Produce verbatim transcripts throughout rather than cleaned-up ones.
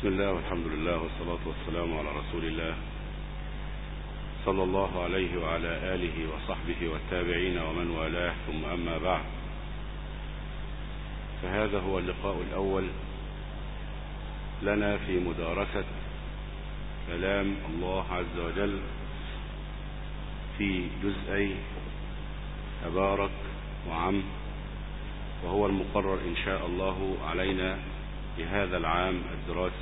بسم الله والحمد لله والصلاة والسلام على رسول الله صلى الله عليه وعلى آله وصحبه والتابعين ومن والاه، ثم أما بعد، فهذا هو اللقاء الأول لنا في مدارسة كلام الله عز وجل في جزئي تبارك وعم، وهو المقرر إن شاء الله علينا لهذا العام الدراسي.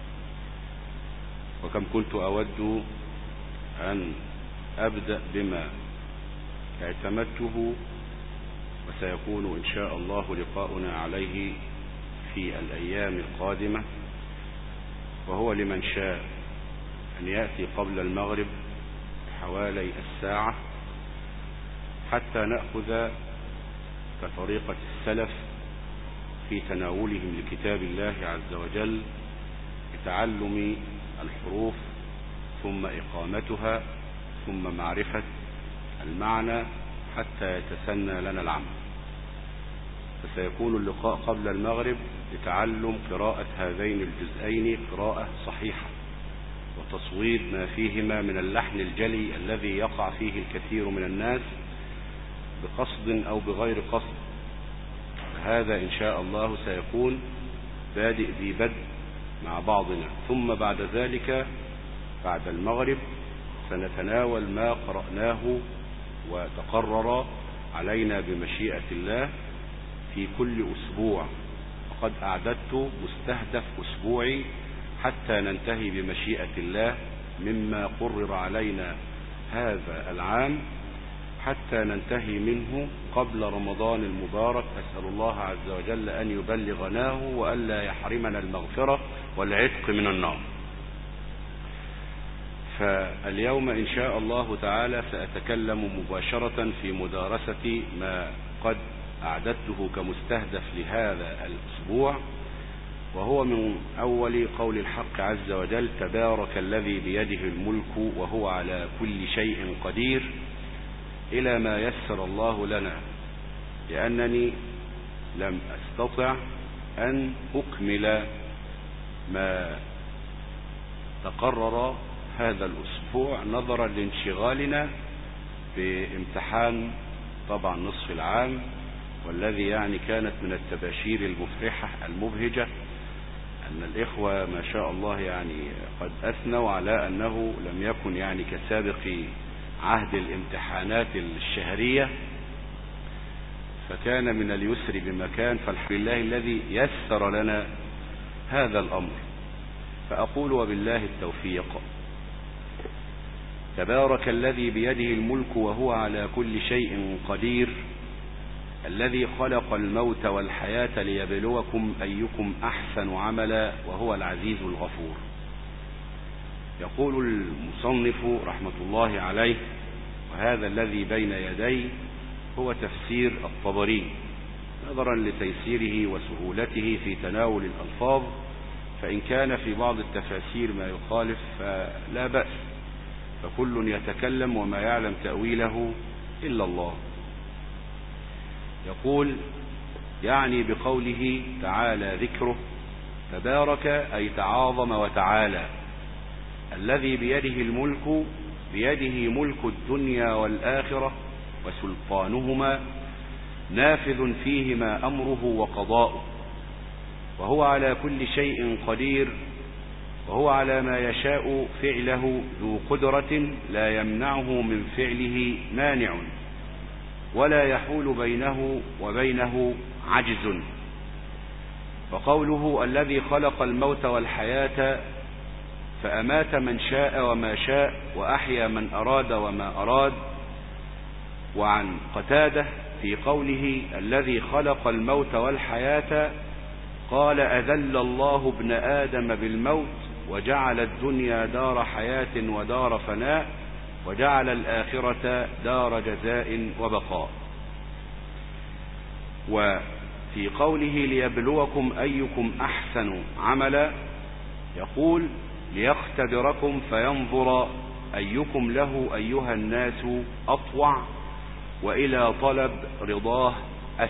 وكم كنت أود أن أبدأ بما اعتمدته وسيكون إن شاء الله لقاؤنا عليه في الأيام القادمة، وهو لمن شاء أن يأتي قبل المغرب حوالي الساعة حتى نأخذ كطريقة السلف في تناولهم لكتاب الله عز وجل بتعلم الحروف ثم إقامتها ثم معرفة المعنى حتى يتسنى لنا العمل. فسيكون اللقاء قبل المغرب لتعلم قراءة هذين الجزئين قراءة صحيحة وتصويب ما فيهما من اللحن الجلي الذي يقع فيه الكثير من الناس بقصد أو بغير قصد. هذا إن شاء الله سيكون بادئ ذي بدء مع بعضنا، ثم بعد ذلك بعد المغرب سنتناول ما قرأناه وتقرر علينا بمشيئة الله في كل أسبوع. وقد أعددت مستهدف أسبوعي حتى ننتهي بمشيئة الله مما قرر علينا هذا العام حتى ننتهي منه قبل رمضان المبارك. أسأل الله عز وجل أن يبلغناه وألا يحرمنا المغفرة والعتق من النار. فاليوم إن شاء الله تعالى سأتكلم مباشرة في مدارسة ما قد أعددته كمستهدف لهذا الأسبوع، وهو من أول قول الحق عز وجل: تبارك الذي بيده الملك وهو على كل شيء قدير، إلى ما يسر الله لنا، لأنني لم أستطع أن أكمل ما تقرر هذا الأسبوع نظرا لانشغالنا بامتحان طبعا نصف العام، والذي يعني كانت من التباشير المفرحة المبهجة أن الإخوة ما شاء الله يعني قد أثنوا على أنه لم يكن يعني كسابق عهد الامتحانات الشهرية، فكان من اليسر بمكان، فالحمد لله الذي يسر لنا هذا الأمر. فأقول وبالله التوفيق: تبارك الذي بيده الملك وهو على كل شيء قدير، الذي خلق الموت والحياة ليبلوكم أيكم أحسن عملا وهو العزيز الغفور. يقول المصنف رحمة الله عليه، وهذا الذي بين يدي هو تفسير الطبري نظرا لتيسيره وسهولته في تناول الألفاظ، فإن كان في بعض التفاسير ما يخالف فلا بأس، فكل يتكلم وما يعلم تأويله إلا الله. يقول يعني بقوله تعالى ذكره: تبارك أي تعاظم وتعالى، الذي بيده الملك، بيده ملك الدنيا والآخرة وسلطانهما، نافذ فيهما أمره وقضاؤه، وهو على كل شيء قدير، وهو على ما يشاء فعله ذو قدرة لا يمنعه من فعله مانع، ولا يحول بينه وبينه عجز. وقوله الذي خلق الموت والحياة، فأمات من شاء وما شاء وأحيا من أراد وما أراد. وعن قتادة في قوله الذي خلق الموت والحياة قال: أذل الله ابن آدم بالموت وجعل الدنيا دار حياة ودار فناء وجعل الآخرة دار جزاء وبقاء. وفي قوله ليبلوكم أيكم أحسن عملا يقول: ليختبركم فينظر أيكم له أيها الناس أطوع وإلى طلب رضاه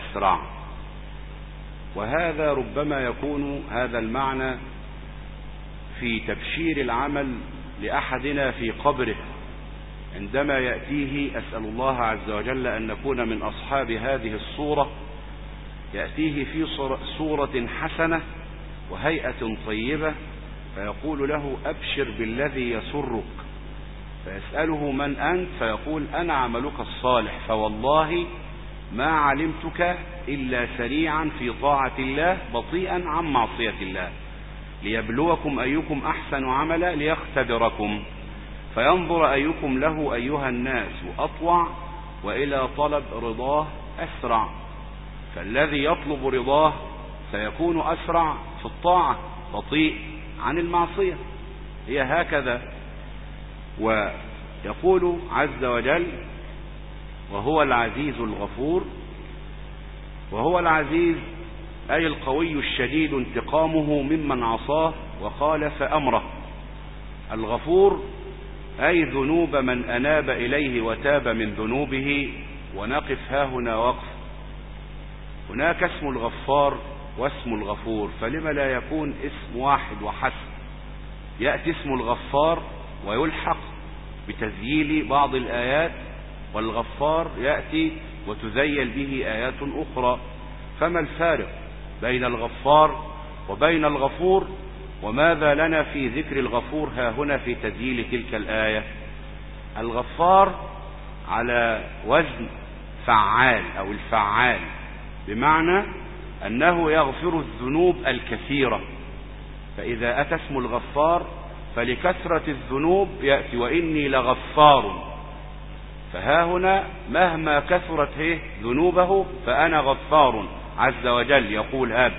أسرع. وهذا ربما يكون هذا المعنى في تبشير العمل لأحدنا في قبره عندما يأتيه، أسأل الله عز وجل أن نكون من أصحاب هذه الصورة، يأتيه في صورة حسنة وهيئة طيبة، فيقول له أبشر بالذي يسرك، فيسأله من أنت؟ فيقول أنا عملك الصالح، فوالله ما علمتك إلا سريعا في طاعة الله بطيئا عن معصية الله، ليبلوكم أيكم أحسن عملا ليختبركم، فينظر أيكم له أيها الناس أطوع، وإلى طلب رضاه أسرع، فالذي يطلب رضاه سيكون أسرع في الطاعة بطيء عن المعصية. هي هكذا. ويقول عز وجل وهو العزيز الغفور، وهو العزيز أي القوي الشديد انتقامه ممن عصاه وخالف أمره. الغفور أي ذنوب من أناب إليه وتاب من ذنوبه. ونقف ها هنا وقف. هناك اسم الغفار واسم الغفور، فلما لا يكون اسم واحد وحسب؟ يأتي اسم الغفار ويلحق بتذييل بعض الآيات، والغفار يأتي وتذيل به آيات أخرى. فما الفارق بين الغفار وبين الغفور؟ وماذا لنا في ذكر الغفور ها هنا في تذييل تلك الآية؟ الغفار على وزن فعال أو الفعال، بمعنى أنه يغفر الذنوب الكثيرة. فإذا أتى اسم الغفار فلكثرة الذنوب يأتي وإني لغفار، فها هنا مهما كثرت هي ذنوبه فأنا غفار عز وجل يقول هذا.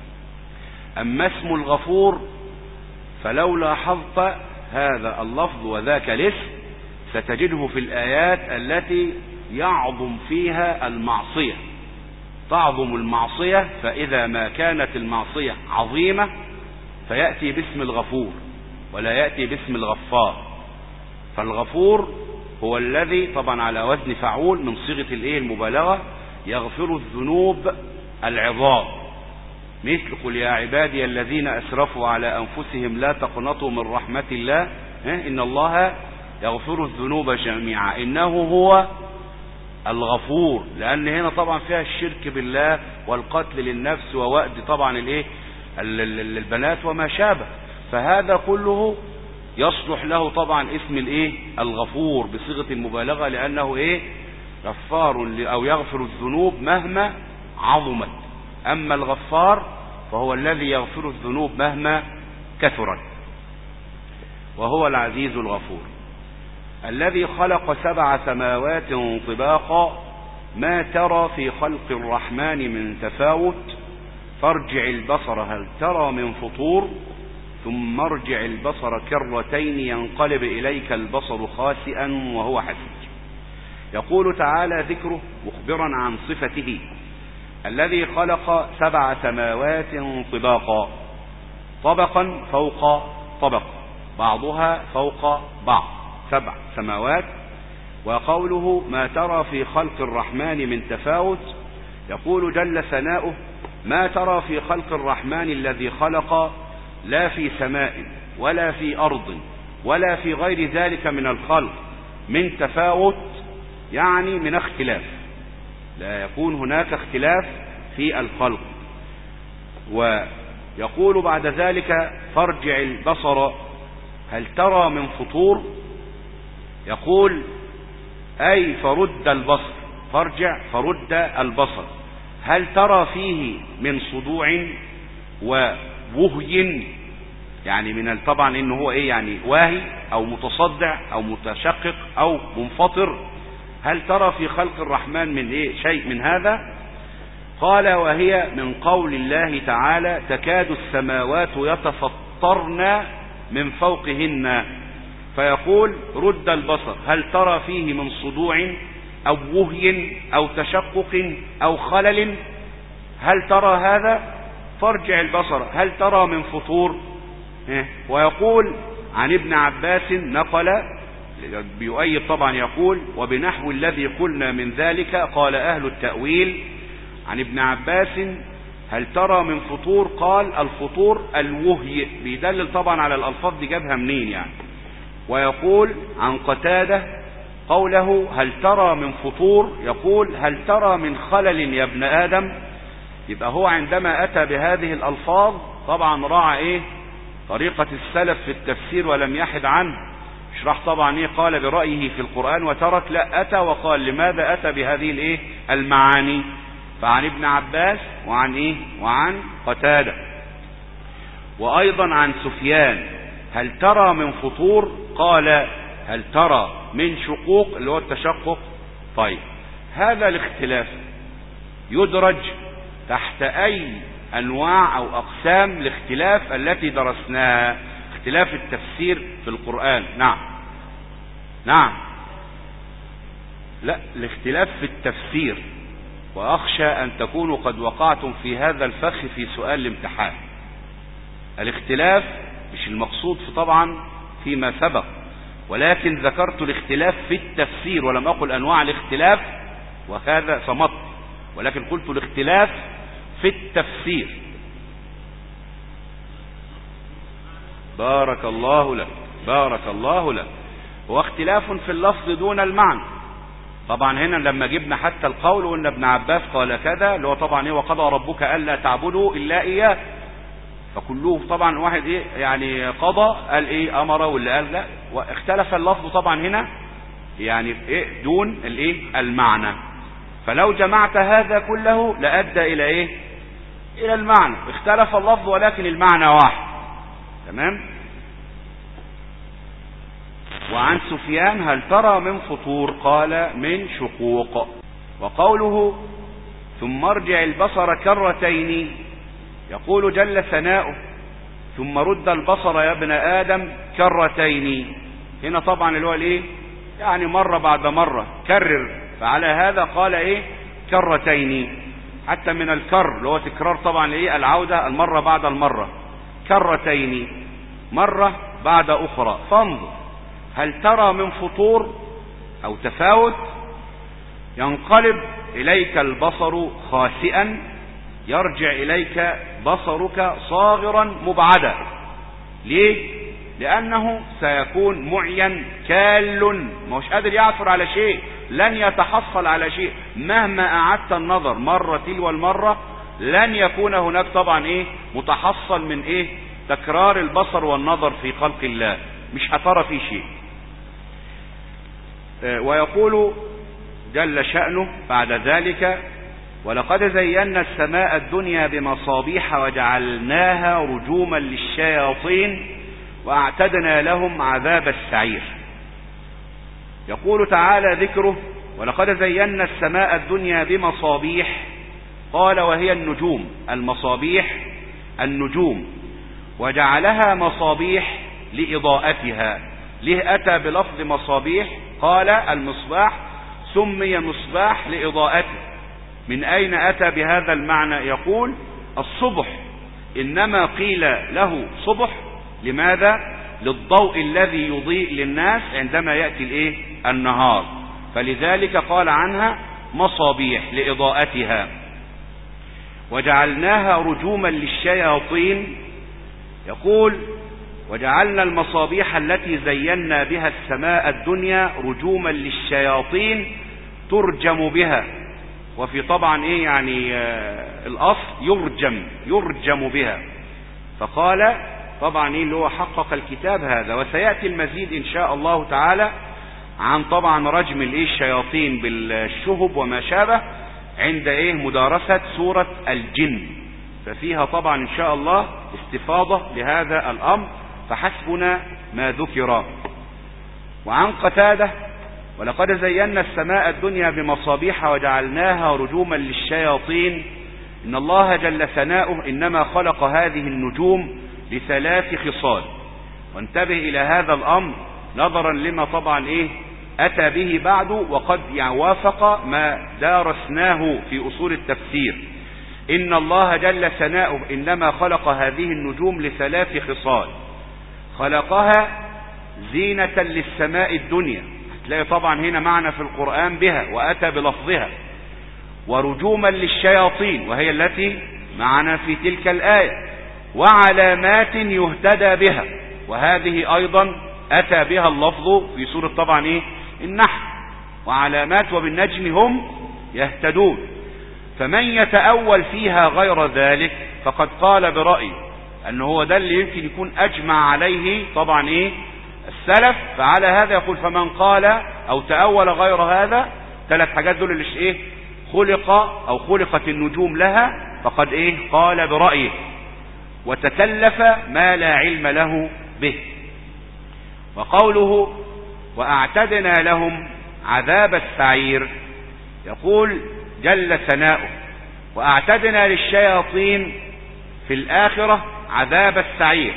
أما اسم الغفور فلو لاحظت هذا اللفظ وذاك الاسم ستجده في الآيات التي يعظم فيها المعصية، تعظم المعصية، فإذا ما كانت المعصية عظيمة فيأتي باسم الغفور ولا يأتي باسم الغفار. فالغفور هو الذي طبعا على وزن فعول من صيغة الايه المبالغة، يغفر الذنوب العظام، مثل قل يا عبادي الذين أسرفوا على أنفسهم لا تقنطوا من رحمة الله إن الله يغفر الذنوب جميعا إنه هو الغفور. لأن هنا طبعا فيها الشرك بالله والقتل للنفس ووأد طبعا الايه البنات وما شابه، فهذا كله يصلح له طبعا اسم الايه الغفور بصيغة المبالغة، لأنه ايه غفار أو يغفر الذنوب مهما عظمت. أما الغفار فهو الذي يغفر الذنوب مهما كثرت. وهو العزيز الغفور الذي خلق سبع سماوات طباقا ما ترى في خلق الرحمن من تفاوت فارجع البصر هل ترى من فطور ثم ارجع البصر كرتين ينقلب إليك البصر خاسئا وهو حسير. يقول تعالى ذكره مخبرا عن صفته الذي خلق سبع سماوات طباقا، طبقا فوق طبق، بعضها فوق بعض، سبع سماوات. وقوله ما ترى في خلق الرحمن من تفاوت، يقول جل ثناؤه ما ترى في خلق الرحمن الذي خلق لا في سماء ولا في أرض ولا في غير ذلك من الخلق من تفاوت، يعني من اختلاف، لا يكون هناك اختلاف في الخلق. ويقول بعد ذلك فارجع البصر هل ترى من فطور، يقول أي فرد البصر، فارجع فرد البصر هل ترى فيه من صدوع ووهي، يعني من طبعا انه هو ايه يعني واهي او متصدع او متشقق او منفطر، هل ترى في خلق الرحمن من ايه شيء من هذا؟ قال وهي من قول الله تعالى تكاد السماوات يتفطرن من فوقهن، فيقول رد البصر هل ترى فيه من صدوع او وهي او تشقق او خلل، هل ترى هذا؟ فارجع البصر هل ترى من فطور. ويقول عن ابن عباس نقل بيؤيد طبعا، يقول وبنحو الذي قلنا من ذلك قال أهل التأويل عن ابن عباس هل ترى من فطور؟ قال الفطور الوهي، بيدلل طبعا على الألفاظ دي جابها منين يعني. ويقول عن قتادة قوله هل ترى من فطور، يقول هل ترى من خلل يا ابن آدم. يبقى هو عندما أتى بهذه الألفاظ طبعا راعى إيه طريقة السلف في التفسير ولم يحد عنه. مش راح طبعا إيه قال برأيه في القرآن وترك، لا، أتى وقال لماذا أتى بهذه الإيه المعاني. فعن ابن عباس وعن إيه وعن قتادة، وأيضا عن سفيان هل ترى من فطور؟ قال هل ترى من شقوق، اللي هو التشقق. طيب هذا الاختلاف يدرج تحت أي أنواع أو أقسام الاختلاف التي درسناها؟ اختلاف التفسير في القرآن. نعم نعم لا، الاختلاف في التفسير، وأخشى أن تكونوا قد وقعتم في هذا الفخ في سؤال الامتحان. الاختلاف مش المقصود في طبعا فيما سبق، ولكن ذكرت الاختلاف في التفسير ولم أقل أنواع الاختلاف، وهذا صمت، ولكن قلت الاختلاف في التفسير. بارك الله لك بارك الله لك. هو اختلاف في اللفظ دون المعنى. طبعا هنا لما جبنا حتى القول وان ابن عباس قال كذا، اللي هو طبعا ايه وقضى ربك الا تعبدوا الا اياه، فكله طبعا واحد ايه يعني قضى قال ايه امر، واللي قال لا، واختلف اللفظ طبعا هنا يعني ايه دون الايه المعنى. فلو جمعت هذا كله لأدى الى ايه الى المعنى. اختلف اللفظ ولكن المعنى واحد. تمام. وعن سفيان هل ترى من فطور؟ قال من شقوق. وقوله ثم ارجع البصر كرتين، يقول جل ثناؤه ثم رد البصر يا ابن آدم كرتين. هنا طبعا اللي هو الايه يعني مرة بعد مرة كرر، فعلى هذا قال ايه كرتين، حتى من الكر اللي هو تكرار طبعا ايه العودة المرة بعد المرة، كرتين مرة بعد أخرى. فانظر هل ترى من فطور أو تفاوت؟ ينقلب إليك البصر خاسئا، يرجع إليك بصرك صاغرا مبعدا. ليه؟ لأنه سيكون معين كال، مش قادر يعثر على شيء، لن يتحصل على شيء مهما أعدت النظر مرة تلو المرة، لن يكون هناك طبعا إيه متحصل من إيه تكرار البصر والنظر في خلق الله، مش هترى فيه شيء. ويقول جل شأنه بعد ذلك ولقد زينا السماء الدنيا بمصابيح وجعلناها رجوما للشياطين واعتدنا لهم عذاب السعير. يقول تعالى ذكره ولقد زينا السماء الدنيا بمصابيح، قال وهي النجوم، المصابيح النجوم، وجعلها مصابيح لإضاءتها. ليه أتى بلفظ مصابيح؟ قال المصباح سمي مصباح لإضاءته. من أين أتى بهذا المعنى؟ يقول الصبح إنما قيل له صبح لماذا؟ للضوء الذي يضيء للناس عندما يأتي الإيه؟ النهار، فلذلك قال عنها مصابيح لإضاءتها. وجعلناها رجوما للشياطين، يقول وجعلنا المصابيح التي زينا بها السماء الدنيا رجوما للشياطين ترجم بها، وفي طبعا ايه يعني آه الاصل يرجم يرجم بها. فقال طبعا ايه اللي هو حقق الكتاب هذا. وسيأتي المزيد ان شاء الله تعالى عن طبعا رجم الايه الشياطين بالشهب وما شابه عند ايه مدارسة سورة الجن، ففيها طبعا ان شاء الله استفاضة لهذا الامر، فحسبنا ما ذكر. وعن قتادة ولقد زينا السماء الدنيا بمصابيح وجعلناها رجوما للشياطين، إن الله جل ثناؤه إنما خلق هذه النجوم لثلاث خصال. وانتبه إلى هذا الأمر نظرا لما طبعا إيه أتى به بعد، وقد يعني وافق ما دارسناه في أصول التفسير. إن الله جل ثناؤه إنما خلق هذه النجوم لثلاث خصال. خلقها زينة للسماء الدنيا، هتلاقي طبعا هنا معنى في القرآن بها وأتى بلفظها. ورجوما للشياطين وهي التي معنا في تلك الآية، وعلامات يهتدى بها، وهذه أيضا أتى بها اللفظ في سورة طبعا إيه النحل، وعلامات وبالنجم هم يهتدون. فمن يتأول فيها غير ذلك فقد قال برأيه أنه هو ده اللي يمكن يكون أجمع عليه طبعا إيه السلف، فعلى هذا يقول فمن قال أو تأول غير هذا، ثلاث حاجات دول اللي إيه خلق أو خلقت النجوم لها، فقد إيه قال برأيه وتكلف ما لا علم له به. وقوله وأعتدنا لهم عذاب السعير، يقول جل ثناؤه وأعتدنا للشياطين في الآخرة عذاب السعير،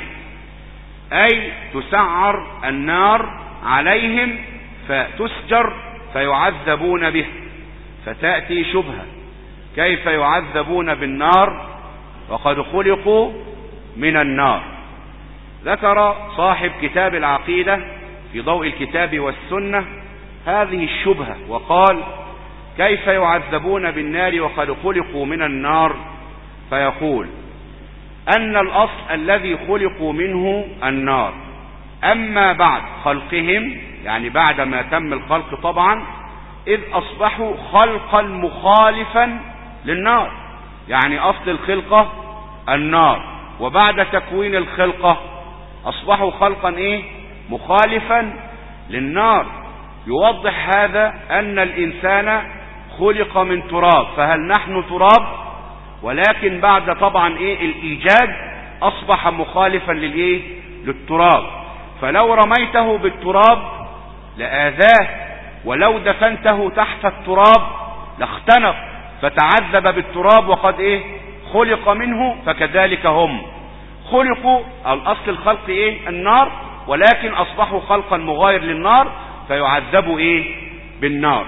أي تسعر النار عليهم فتسجر فيعذبون به. فتأتي شبهة كيف يعذبون بالنار وقد خلقوا من النار؟ ذكر صاحب كتاب العقيدة في ضوء الكتاب والسنة هذه الشبهة وقال كيف يعذبون بالنار وقد خلقوا من النار؟ فيقول أن الأصل الذي خلقوا منه النار، أما بعد خلقهم يعني بعد ما تم الخلق طبعا إذ أصبحوا خلقا مخالفا للنار، يعني أصل الخلقة النار، وبعد تكوين الخلقة أصبحوا خلقا إيه مخالفا للنار. يوضح هذا أن الإنسان خلق من تراب، فهل نحن تراب؟ ولكن بعد طبعا إيه الإيجاد أصبح مخالفا للإيه للتراب، فلو رميته بالتراب لآذاه، ولو دفنته تحت التراب لاختنق فتعذب بالتراب وقد إيه خلق منه. فكذلك هم خلقوا الأصل الخلق إيه النار، ولكن أصبحوا خلقا مغاير للنار فيعذبوا إيه بالنار.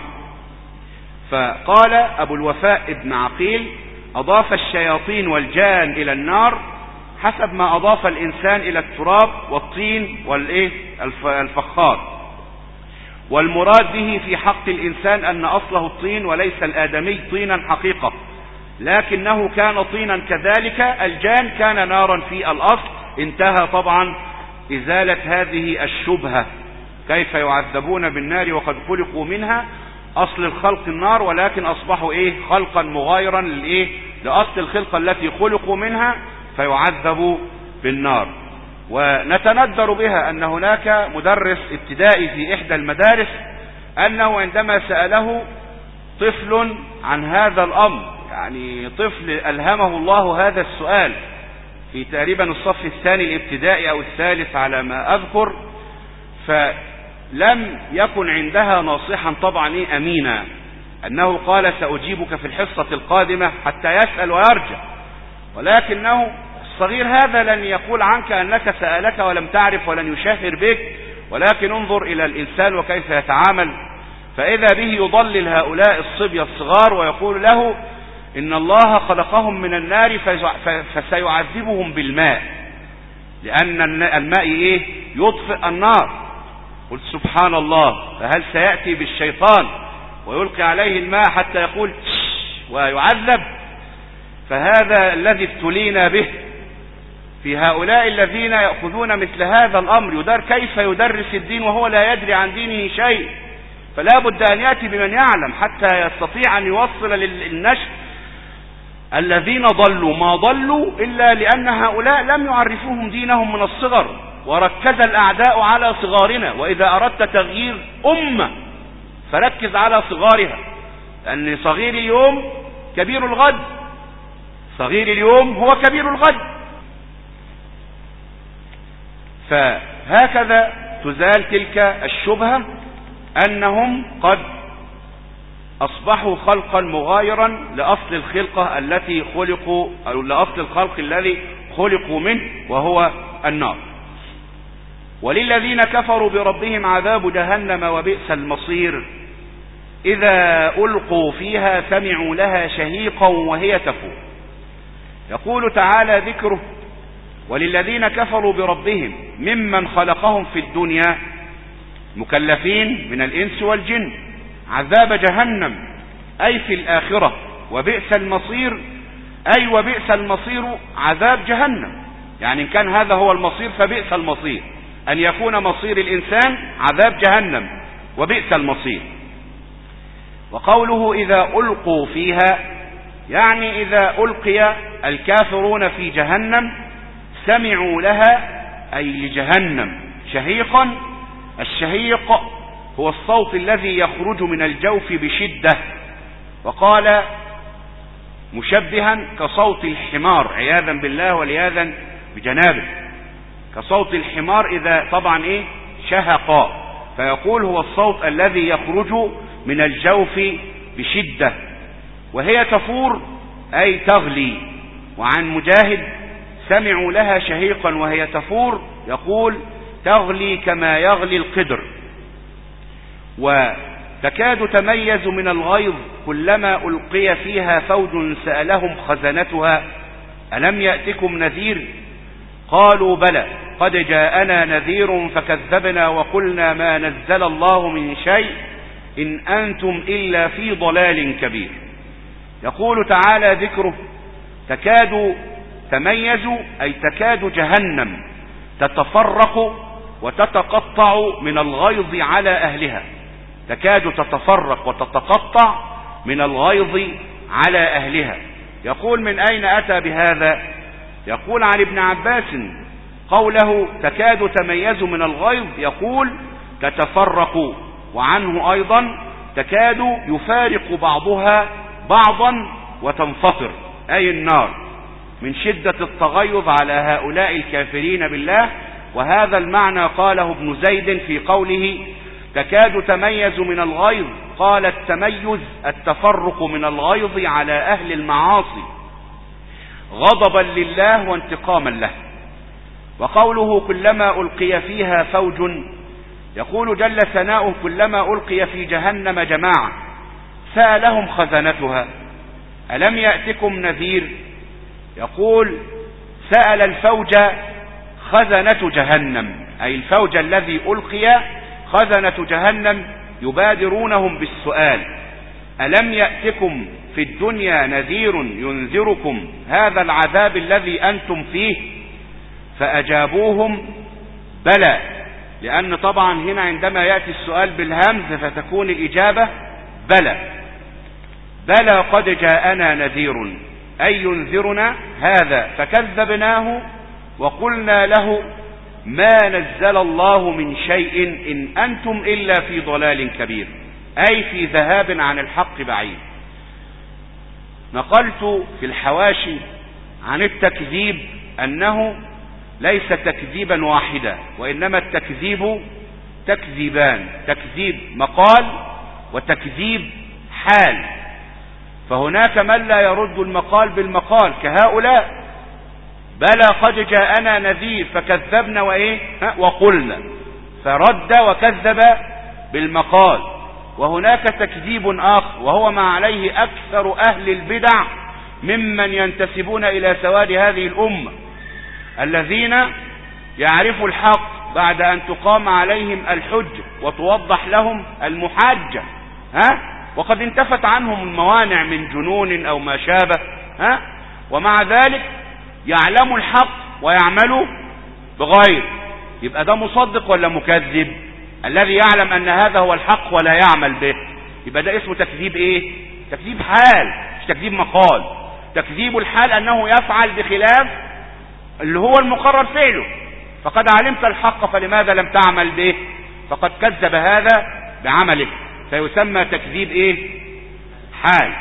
فقال أبو الوفاء ابن عقيل أضاف الشياطين والجان إلى النار حسب ما أضاف الإنسان إلى التراب والطين والإيه الفخار، والمراد به في حق الإنسان أن أصله الطين وليس الآدمي طينا حقيقة، لكنه كان طينا كذلك. الجان كان نارا في الأصل. انتهى طبعا إزالة هذه الشبهة كيف يعذبون بالنار وقد خلقوا منها، أصل الخلق النار ولكن أصبحوا إيه خلقا مغايرا لإيه لأصل الخلقة التي خلقوا منها فيعذبوا بالنار. ونتندر بها أن هناك مدرس ابتدائي في إحدى المدارس أنه عندما سأله طفل عن هذا الأمر، يعني طفل ألهمه الله هذا السؤال في تقريبا الصف الثاني الابتدائي أو الثالث على ما أذكر، فلم يكن عندها ناصحا طبعا إيه أمينا أنه قال سأجيبك في الحصة القادمة حتى يسأل ويرجع، ولكنه الصغير هذا لن يقول عنك أنك سألك ولم تعرف ولن يشهر بك، ولكن انظر إلى الإنسان وكيف يتعامل. فإذا به يضلل هؤلاء الصبية الصغار ويقول له إن الله خلقهم من النار فسيعذبهم بالماء، لأن الماء إيه يطفئ النار. قلت سبحان الله، فهل سيأتي بالشيطان ويلقي عليه الماء حتى يقول ويعذب؟ فهذا الذي ابتلينا به في هؤلاء الذين يأخذون مثل هذا الأمر. يدار كيف يدرس الدين وهو لا يدري عن دينه شيء؟ فلا بد أن يأتي بمن يعلم حتى يستطيع أن يوصل للنشء. الذين ضلوا ما ضلوا إلا لأن هؤلاء لم يعرفوهم دينهم من الصغر، وركز الأعداء على صغارنا. وإذا أردت تغيير أمة فركز على صغارها، لأن صغير اليوم كبير الغد، صغير اليوم هو كبير الغد. فهكذا تزال تلك الشبهة أنهم قد أصبحوا خلقا مغايرا لأصل الخلقة التي خلقوا أو لأصل الخلق الذي خلقوا منه وهو النار. وللذين كفروا بربهم عذاب جهنم وبئس المصير إذا ألقوا فيها سمعوا لها شهيقا وهي تفور. يقول تعالى ذكره وللذين كفروا بربهم ممن خلقهم في الدنيا مكلفين من الإنس والجن عذاب جهنم أي في الآخرة وبئس المصير أي وبئس المصير عذاب جهنم، يعني إن كان هذا هو المصير فبئس المصير، أن يكون مصير الإنسان عذاب جهنم وبئس المصير. وقوله إذا ألقوا فيها، يعني إذا ألقي الكافرون في جهنم سمعوا لها، أي لجهنم، شهيقا. الشهيق هو الصوت الذي يخرج من الجوف بشدة، وقال مشبها كصوت الحمار عياذا بالله والعياذا بجنابه، كصوت الحمار إذا طبعا إيه شهق، فيقول هو الصوت الذي يخرج من الجوف بشدة، وهي تفور أي تغلي. وعن مجاهد سمعوا لها شهيقا وهي تفور، يقول تغلي كما يغلي القدر. وتكاد تميز من الغيظ كلما ألقي فيها فوج سألهم خزنتها ألم يأتكم نذير قالوا بلى قد جاءنا نذير فكذبنا وقلنا ما نزل الله من شيء إن أنتم إلا في ضلال كبير. يقول تعالى ذكره تكاد تميز، أي تكاد جهنم تتفرق وتتقطع من الغيظ على أهلها، تكاد تتفرق وتتقطع من الغيظ على أهلها. يقول من أين أتى بهذا؟ يقول عن ابن عباس قوله تكاد تميز من الغيظ، يقول تتفرق، وعنه أيضا تكاد يفارق بعضها بعضا وتنفطر، أي النار، من شدة التغيظ على هؤلاء الكافرين بالله. وهذا المعنى قاله ابن زيد في قوله تكاد تميز من الغيظ، قال التميز التفرق من الغيظ على أهل المعاصي غضبا لله وانتقاما له. وقوله كلما ألقي فيها فوج، يقول جل ثناؤه كلما ألقي في جهنم جماعة سألهم خزنتها ألم يأتكم نذير، يقول سأل الفوج خزنة جهنم، أي الفوج الذي ألقي خزنة جهنم يبادرونهم بالسؤال ألم يأتكم في الدنيا نذير ينذركم هذا العذاب الذي أنتم فيه، فأجابوهم بلى، لأن طبعا هنا عندما يأتي السؤال بالهمز فتكون الإجابة بلى، بلى قد جاءنا نذير، أي ينذرنا هذا، فكذبناه وقلنا له ما نزل الله من شيء إن أنتم إلا في ضلال كبير، أي في ذهاب عن الحق بعيد. نقلت في الحواشي عن التكذيب أنه ليس تكذيبا واحدا، وإنما التكذيب تكذيبان، تكذيب مقال وتكذيب حال. فهناك من لا يرد المقال بالمقال كهؤلاء، بلى قد جاءنا نذير فكذبنا وإيه وقلنا، فرد وكذب بالمقال. وهناك تكذيب آخر وهو ما عليه أكثر أهل البدع ممن ينتسبون إلى سواد هذه الأمة، الذين يعرفوا الحق بعد أن تقام عليهم الحجة وتوضح لهم المحاجة، ها وقد انتفت عنهم الموانع من جنون أو ما شابه، ها ومع ذلك يعلم الحق ويعمل بغير. يبقى ده مصدق ولا مكذب؟ الذي يعلم أن هذا هو الحق ولا يعمل به، يبقى ده اسمه تكذيب ايه؟ تكذيب حال، مش تكذيب مقال. تكذيب الحال أنه يفعل بخلاف اللي هو المقرر فعله، فقد علمت الحق فلماذا لم تعمل به، فقد كذب هذا بعمله، فيسمى تكذيب ايه؟ حال.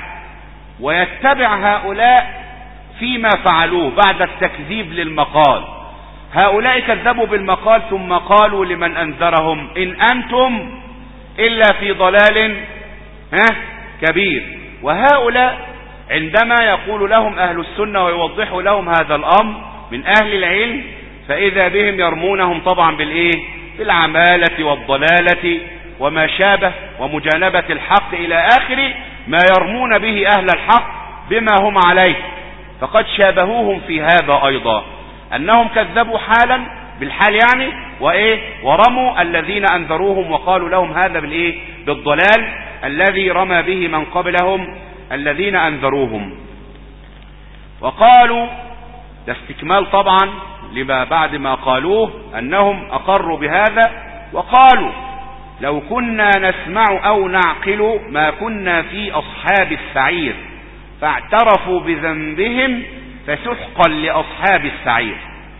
ويتبع هؤلاء فيما فعلوه بعد التكذيب للمقال، هؤلاء كذبوا بالمقال ثم قالوا لمن أنذرهم إن أنتم إلا في ضلال ها كبير. وهؤلاء عندما يقول لهم أهل السنة ويوضحوا لهم هذا الأمر من أهل العلم، فإذا بهم يرمونهم طبعا بالإيه؟ بالعمالة والضلالة وما شابه ومجانبة الحق إلى آخر ما يرمون به أهل الحق بما هم عليه. فقد شابهوهم في هذا أيضا، أنهم كذبوا حالا بالحال يعني وإيه ورموا الذين أنذروهم وقالوا لهم هذا بالإيه؟ بالضلال الذي رمى به من قبلهم الذين أنذروهم. وقالوا، ده استكمال طبعا لما بعد ما قالوه أنهم أقروا بهذا، وقالوا لو كنا نسمع أو نعقل ما كنا في أصحاب السعير، فاعترفوا بذنبهم فسحقا لأصحاب السعير.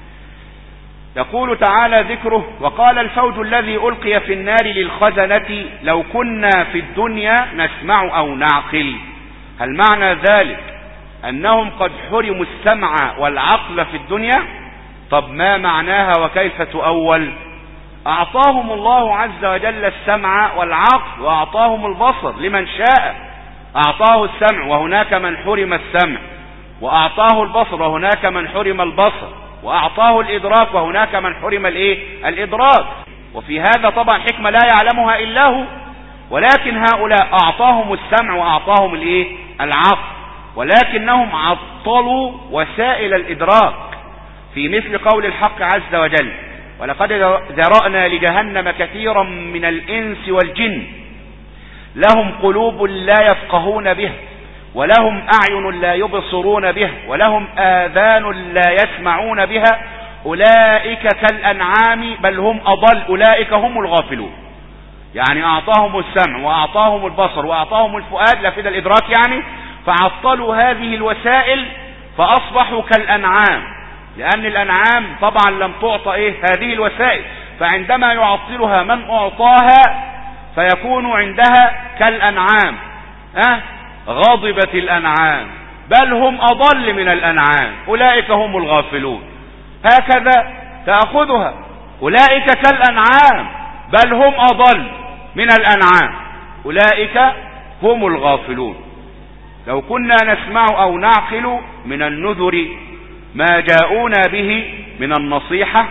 يقول تعالى ذكره: وقال الفوج الذي ألقي في النار للخزنة لو كنا في الدنيا نسمع أو نعقل. هل معنى ذلك أنهم قد حرموا السمع والعقل في الدنيا؟ طب ما معناها وكيف تؤول؟ أعطاهم الله عز وجل السمع والعقل وأعطاهم البصر لمن شاء، أعطاه السمع وهناك من حرم السمع، وأعطاه البصر وهناك من حرم البصر، وأعطاه الإدراك وهناك من حرم الإيه؟ الإدراك. وفي هذا طبعا حكمة لا يعلمها إلا هو، ولكن هؤلاء أعطاهم السمع وأعطاهم الإيه؟ العقل، ولكنهم عطلوا وسائل الإدراك، في مثل قول الحق عز وجل: ولقد ذرأنا لجهنم كثيرا من الإنس والجن لهم قلوب لا يفقهون بها ولهم أعين لا يبصرون بها ولهم آذان لا يسمعون بها أولئك كالأنعام بل هم أضل أولئك هم الغافلون. يعني أعطاهم السمع وأعطاهم البصر وأعطاهم الفؤاد لفد الإدراك يعني، فعطلوا هذه الوسائل فأصبحوا كالأنعام، لأن الأنعام طبعا لم تعطى إيه هذه الوسائل، فعندما يعطلها من أعطاها فيكون عندها كالأنعام. أه؟ غضبت الأنعام بل هم أضل من الأنعام أولئك هم الغافلون. هكذا تأخذها، أولئك كالأنعام بل هم أضل من الأنعام أولئك هم الغافلون. لو كنا نسمع أو نعقل من النذر ما جاءونا به من النصيحة،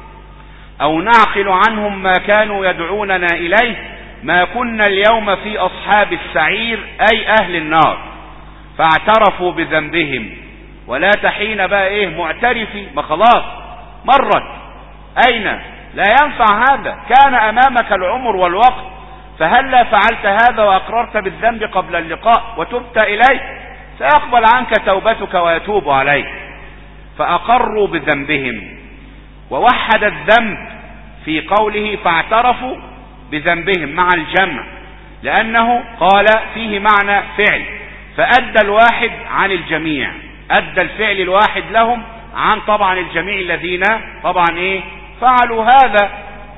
أو نعقل عنهم ما كانوا يدعوننا إليه، ما كنا اليوم في أصحاب السعير أي أهل النار. فاعترفوا بذنبهم، ولا تحين بقى إيه معترفي، ما خلاص مرت، أين؟ لا ينفع هذا، كان أمامك العمر والوقت، فهل لا فعلت هذا وأقررت بالذنب قبل اللقاء وتبت إليه؟ سيقبل عنك توبتك ويتوب عليك. فأقروا بذنبهم، ووحد الذنب في قوله فاعترفوا بذنبهم مع الجمع، لأنه قال فيه معنى فعل، فأدى الواحد عن الجميع، أدى الفعل الواحد لهم عن طبعا الجميع الذين طبعا إيه فعلوا هذا.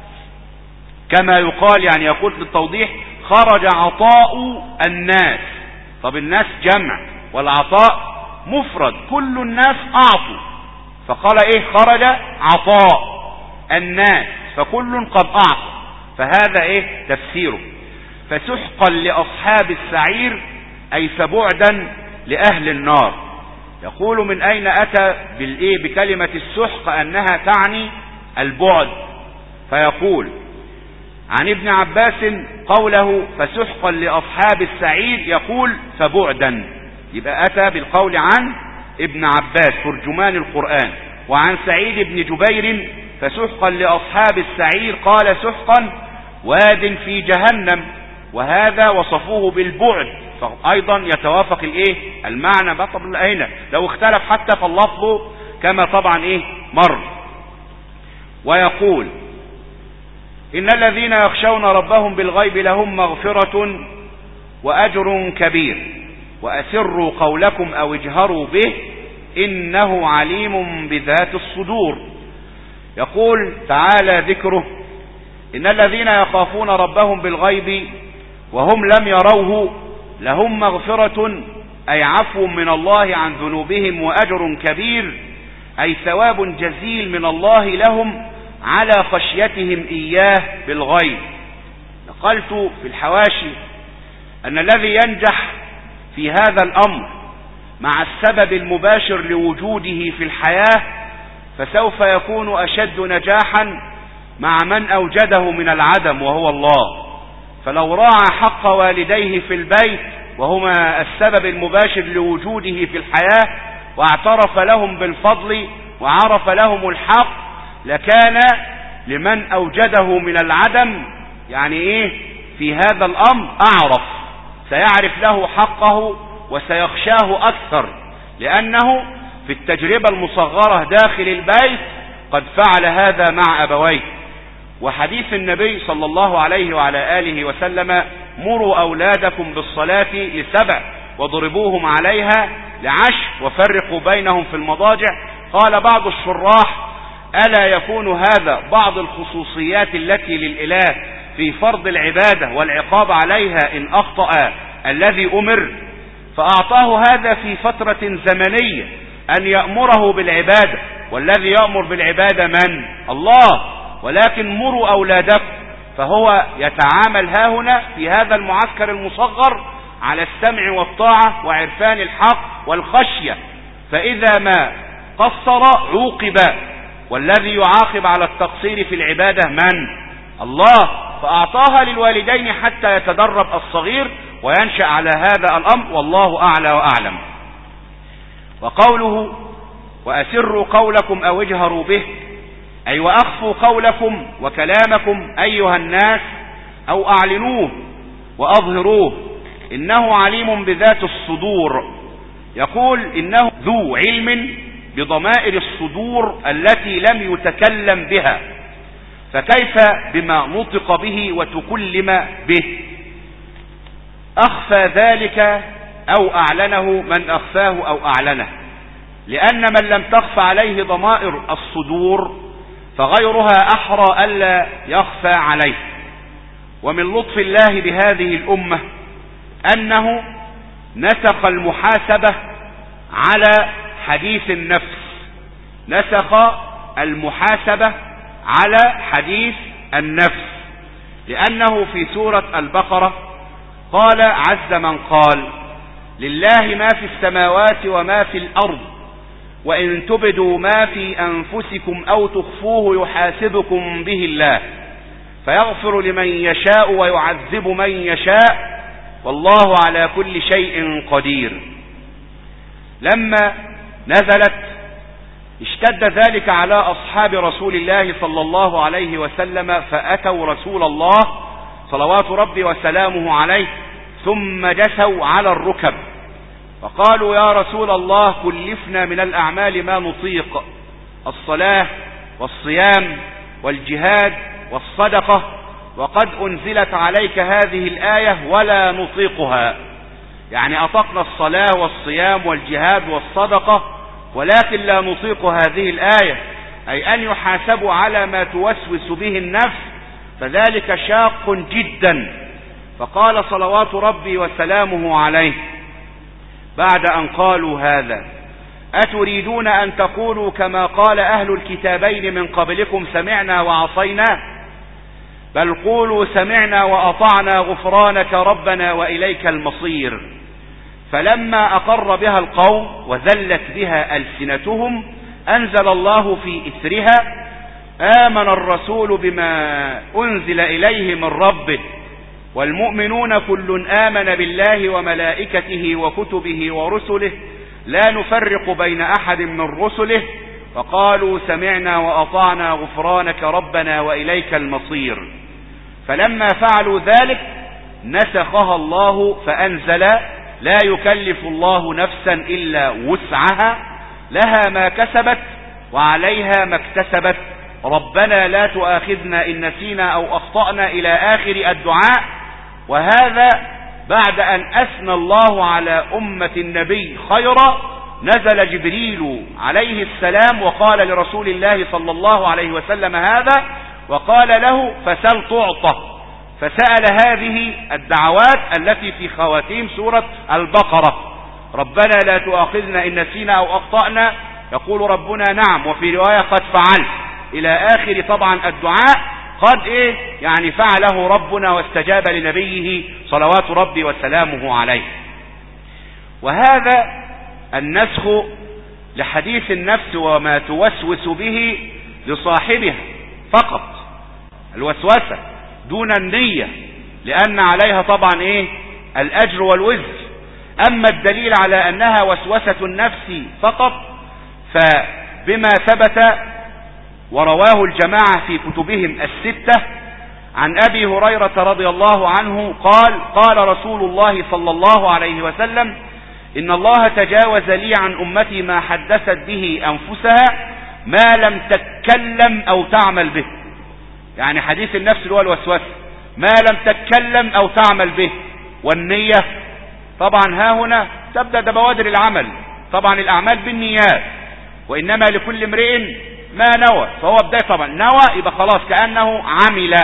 كما يقال، يعني يقول للتوضيح: خرج عطاء الناس. طب الناس جمع والعطاء مفرد، كل الناس أعطوا، فقال إيه خرج عطاء الناس فكل قد أعطى، فهذا إيه تفسيره. فسحقا لأصحاب السعير أي فبعدا لأهل النار. يقول: من أين أتى بالإيه بكلمة السحق أنها تعني البعد؟ فيقول عن ابن عباس قوله فسحقا لأصحاب السعير يقول فبعدا، يبقى أتى بالقول عن ابن عباس ترجمان القرآن. وعن سعيد بن جبير فسحقا لأصحاب السعير قال سحقا واد في جهنم، وهذا وصفوه بالبعد، فأيضا يتوافق الايه المعنى. بطب هنا لو اختلف حتى فاللفظ كما طبعا ايه مر. ويقول: إن الذين يخشون ربهم بالغيب لهم مغفرة وأجر كبير، وأسروا قولكم أو اجهروا به إنه عليم بذات الصدور. يقول تعالى ذكره: إن الذين يخافون ربهم بالغيب وهم لم يروه لهم مغفرة أي عفو من الله عن ذنوبهم، وأجر كبير أي ثواب جزيل من الله لهم على خشيتهم إياه بالغيب. نقلت في الحواشي أن الذي ينجح في هذا الأمر مع السبب المباشر لوجوده في الحياة فسوف يكون أشد نجاحا مع من أوجده من العدم وهو الله. فلو راعى حق والديه في البيت وهما السبب المباشر لوجوده في الحياة واعترف لهم بالفضل وعرف لهم الحق، لكان لمن أوجده من العدم يعني إيه في هذا الأمر أعرف، سيعرف له حقه وسيخشاه أكثر، لأنه في التجربة المصغرة داخل البيت قد فعل هذا مع أبويه. وحديث النبي صلى الله عليه وعلى آله وسلم: مروا أولادكم بالصلاة لسبع واضربوهم عليها لعشر وفرقوا بينهم في المضاجع. قال بعض الشراح: ألا يكون هذا بعض الخصوصيات التي للإله في فرض العبادة والعقاب عليها إن أخطأ الذي أمر؟ فأعطاه هذا في فترة زمنية أن يأمره بالعبادة، والذي يأمر بالعبادة من؟ الله. ولكن مروا أولادكم، فهو يتعامل هاهنا في هذا المعسكر المصغر على السمع والطاعة وعرفان الحق والخشية، فإذا ما قصر عوقب، والذي يعاقب على التقصير في العبادة من؟ الله. فأعطاها للوالدين حتى يتدرب الصغير وينشأ على هذا الأمر، والله أعلى وأعلم. وقوله: وأسروا قولكم أو اجهروا به، أي وأخفوا قولكم وكلامكم أيها الناس، أو أعلنوه وأظهروه، إنه عليم بذات الصدور. يقول إنه ذو علم بضمائر الصدور التي لم يتكلم بها، فكيف بما نطق به وتكلم به؟ أخفى ذلك أو أعلنه من أخفاه أو أعلنه، لأن من لم تخفى عليه ضمائر الصدور فغيرها أحرى ألا يخفى عليه. ومن لطف الله بهذه الأمة أنه نسخ المحاسبة على حديث النفس، نسخ المحاسبة على حديث النفس، لأنه في سورة البقرة قال عز من قال: لله ما في السماوات وما في الأرض وإن تبدوا ما في أنفسكم أو تخفوه يحاسبكم به الله فيغفر لمن يشاء ويعذب من يشاء والله على كل شيء قدير. لما نزلت اشتد ذلك على أصحاب رسول الله صلى الله عليه وسلم، فأتوا رسول الله صلوات ربي وسلامه عليه ثم جثوا على الركب فقالوا: يا رسول الله كلفنا من الأعمال ما نطيق، الصلاة والصيام والجهاد والصدقة، وقد أنزلت عليك هذه الآية ولا نطيقها. يعني أطقنا الصلاة والصيام والجهاد والصدقة ولكن لا نطيق هذه الآية، أي أن يحاسبوا على ما توسوس به النفس، فذلك شاق جدا. فقال صلوات ربي وسلامه عليه بعد أن قالوا هذا: أتريدون أن تقولوا كما قال أهل الكتابين من قبلكم سمعنا وعصينا؟ بل قولوا سمعنا وأطعنا غفرانك ربنا وإليك المصير. فلما أقر بها القوم وذلت بها ألسنتهم أنزل الله في إثرها: آمن الرسول بما أنزل إليه من ربه والمؤمنون كل آمن بالله وملائكته وكتبه ورسله لا نفرق بين أحد من رسله وقالوا سمعنا وأطعنا غفرانك ربنا وإليك المصير. فلما فعلوا ذلك نسخها الله فأنزل: لا يكلف الله نفسا إلا وسعها لها ما كسبت وعليها ما اكتسبت ربنا لا تؤاخذنا إن نسينا أو أخطأنا إلى آخر الدعاء. وهذا بعد أن أثنى الله على أمة النبي خيرا نزل جبريل عليه السلام وقال لرسول الله صلى الله عليه وسلم هذا، وقال له: فسل تعطى. فسأل هذه الدعوات التي في خواتيم سورة البقرة: ربنا لا تؤاخذنا إن نسينا أو أخطأنا، يقول ربنا نعم، وفي رواية قد فعل، إلى آخر طبعا الدعاء قد إيه يعني فعله ربنا واستجاب لنبيه صلوات ربي وسلامه عليه. وهذا النسخ لحديث النفس وما توسوس به لصاحبها فقط، الوسوسة دون النية، لأن عليها طبعا إيه الأجر والوزر. أما الدليل على أنها وسوسة النفس فقط فبما ثبت ورواه الجماعة في كتبهم الستة عن أبي هريرة رضي الله عنه قال: قال رسول الله صلى الله عليه وسلم: إن الله تجاوز لي عن أمتي ما حدثت به أنفسها ما لم تتكلم أو تعمل به. يعني حديث النفس اللي هو الوسوسة، ما لم تتكلم أو تعمل به. والنية طبعا ها هنا تبدأ بوادر العمل، طبعا الأعمال بالنيات، وإنما لكل امرئ ما نوى، فهو بداية طبعا نوى يبقى خلاص كأنه عمل.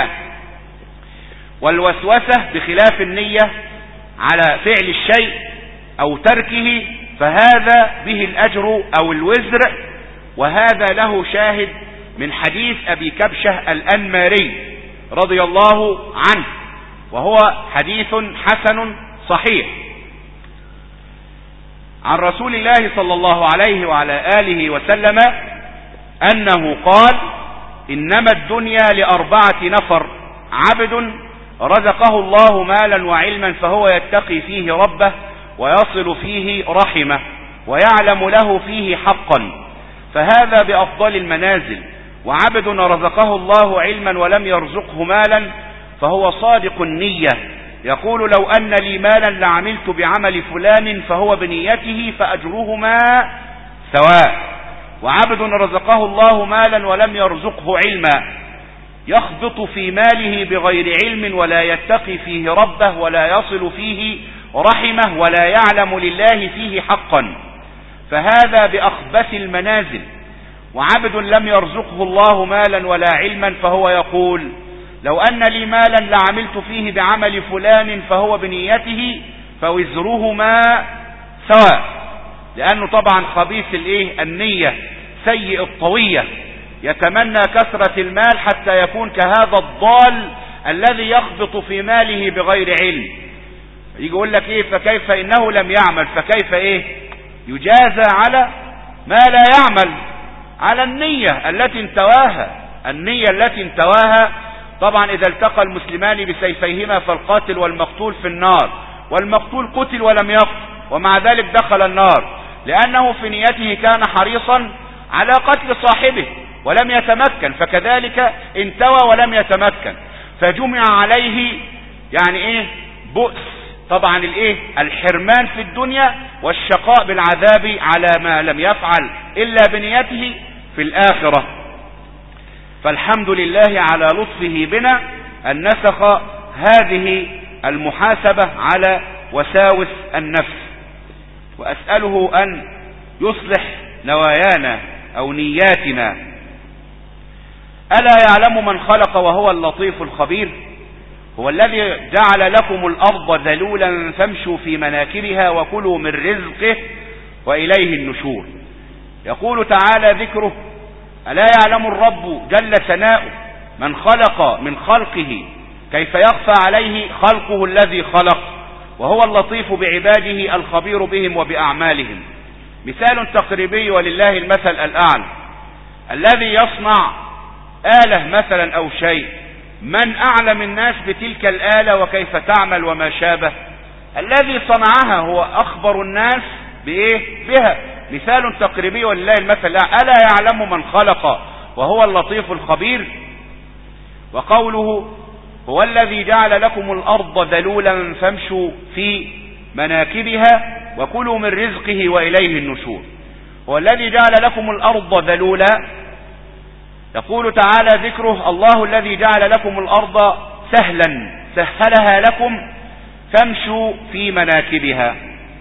والوسوسة بخلاف النية على فعل الشيء أو تركه، فهذا به الأجر أو الوزر، وهذا له شاهد من حديث أبي كبشة الأنماري رضي الله عنه، وهو حديث حسن صحيح عن رسول الله صلى الله عليه وعلى آله وسلم أنه قال: إنما الدنيا لأربعة نفر: عبد رزقه الله مالا وعلما فهو يتقي فيه ربه ويصل فيه رحمه ويعلم له فيه حقا، فهذا بأفضل المنازل. وعبد رزقه الله علما ولم يرزقه مالا فهو صادق النية، يقول: لو أن لي مالا لعملت بعمل فلان فهو بنيته فأجرهما سواء. وعبد رزقه الله مالا ولم يرزقه علما، يخبط في ماله بغير علم ولا يتقي فيه ربه ولا يصل فيه رحمه ولا يعلم لله فيه حقا، فهذا بأخبث المنازل. وعبد لم يرزقه الله مالا ولا علما فهو يقول: لو أن لي مالا لعملت فيه بعمل فلان فهو بنيته فوزرهما سواء. لأنه طبعا خبيث الايه النية، سيء الطوية، يتمنى كثرة المال حتى يكون كهذا الضال الذي يخبط في ماله بغير علم. يجي يقول لك ايه: فكيف انه لم يعمل، فكيف ايه يجازى على ما لا يعمل، على النية التي انتواها، النية التي انتواها. طبعا اذا التقى المسلمان بسيفيهما فالقاتل والمقتول في النار، والمقتول قتل ولم يقتل ومع ذلك دخل النار، لانه في نيته كان حريصا على قتل صاحبه ولم يتمكن، فكذلك انتوى ولم يتمكن، فجمع عليه يعني ايه بؤس، طبعا الايه الحرمان في الدنيا والشقاء بالعذاب على ما لم يفعل الا بنيته في الاخرة. فالحمد لله على لطفه بنا ان نسخ هذه المحاسبة على وساوس النفس، واسأله ان يصلح نوايانا او نياتنا. ألا يعلم من خلق وهو اللطيف الخبير؟ هو الذي جعل لكم الأرض ذلولا فامشوا في مناكبها وكلوا من رزقه وإليه النشور. يقول تعالى ذكره: ألا يعلم الرب جل ثناؤه من خلق من خلقه كيف يخفى عليه خلقه الذي خلق، وهو اللطيف بعباده الخبير بهم وبأعمالهم. مثال تقريبي ولله المثل الأعلى: الذي يصنع آلة مثلا أو شيء، من أعلم الناس بتلك الآلة وكيف تعمل وما شابه؟ الذي صنعها هو أخبر الناس بإيه بها. مثال تقريبي ولله المثل الأعلى: ألا يعلم من خلق وهو اللطيف الخبير. وقوله: هو الذي جعل لكم الأرض ذلولا فامشوا في مناكبها وكلوا من رزقه وإليه النشور. هو الذي جعل لكم الأرض ذلولا، يقول تعالى ذكره: الله الذي جعل لكم الأرض سهلا سهلها لكم فامشوا في مناكبها.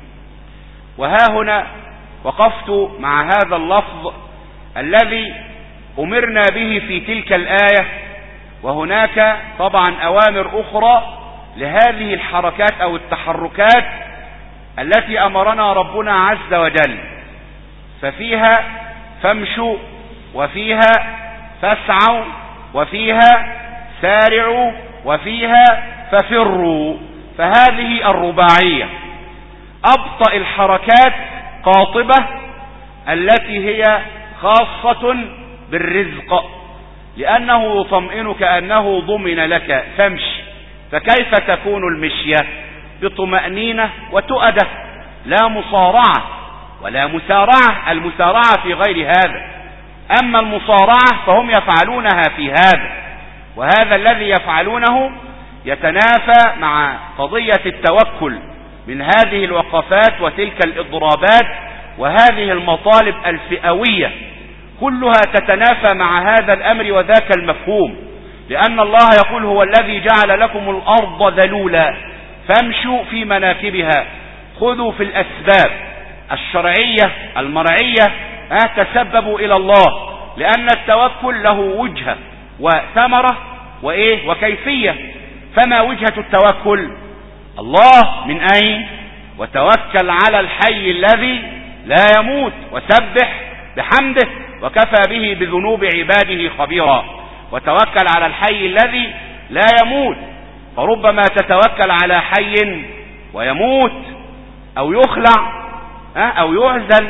وها هنا وقفت مع هذا اللفظ الذي أمرنا به في تلك الآية، وهناك طبعا أوامر أخرى لهذه الحركات أو التحركات التي أمرنا ربنا عز وجل، ففيها فامشوا، وفيها فاسعوا، وفيها سارعوا، وفيها ففروا. فهذه الرباعية أبطأ الحركات قاطبة التي هي خاصة بالرزق، لأنه يطمئنك أنه ضمن لك فامشي. فكيف تكون المشية؟ بطمأنينة وتؤدة، لا مصارعة ولا مسارعة. المسارعة في غير هذا، أما المصارعة فهم يفعلونها في هذا، وهذا الذي يفعلونه يتنافى مع قضية التوكل من هذه الوقفات وتلك الإضرابات وهذه المطالب الفئوية كلها تتنافى مع هذا الأمر وذاك المفهوم، لأن الله يقول هو الذي جعل لكم الأرض ذلولا فامشوا في مناكبها خذوا في الأسباب الشرعية المرعية تسببوا إلى الله، لأن التوكل له وجهة وثمرة وإيه وكيفية. فما وجهة التوكل؟ الله من أين؟ وتوكل على الحي الذي لا يموت وسبح بحمده وكفى به بذنوب عباده خبيرا. وتوكل على الحي الذي لا يموت، فربما تتوكل على حي ويموت أو يخلع أو يعزل،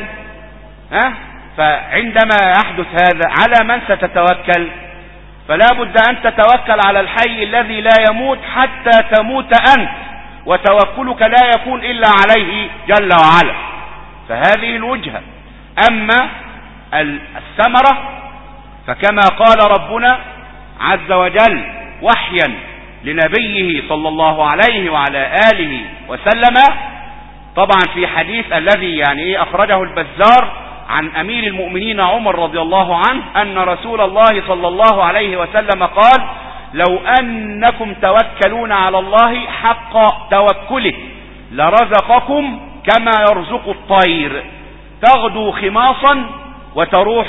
فعندما يحدث هذا على من ستتوكل؟ فلا بد أن تتوكل على الحي الذي لا يموت حتى تموت أنت، وتوكلك لا يكون إلا عليه جل وعلا. فهذه الوجهة. أما الثمرة فكما قال ربنا عز وجل وحيا لنبيه صلى الله عليه وعلى آله وسلم، طبعا في حديث الذي يعني أخرجه البزار عن أمير المؤمنين عمر رضي الله عنه أن رسول الله صلى الله عليه وسلم قال لو أنكم توكلون على الله حق توكله لرزقكم كما يرزق الطير تغدو خماصا وتروح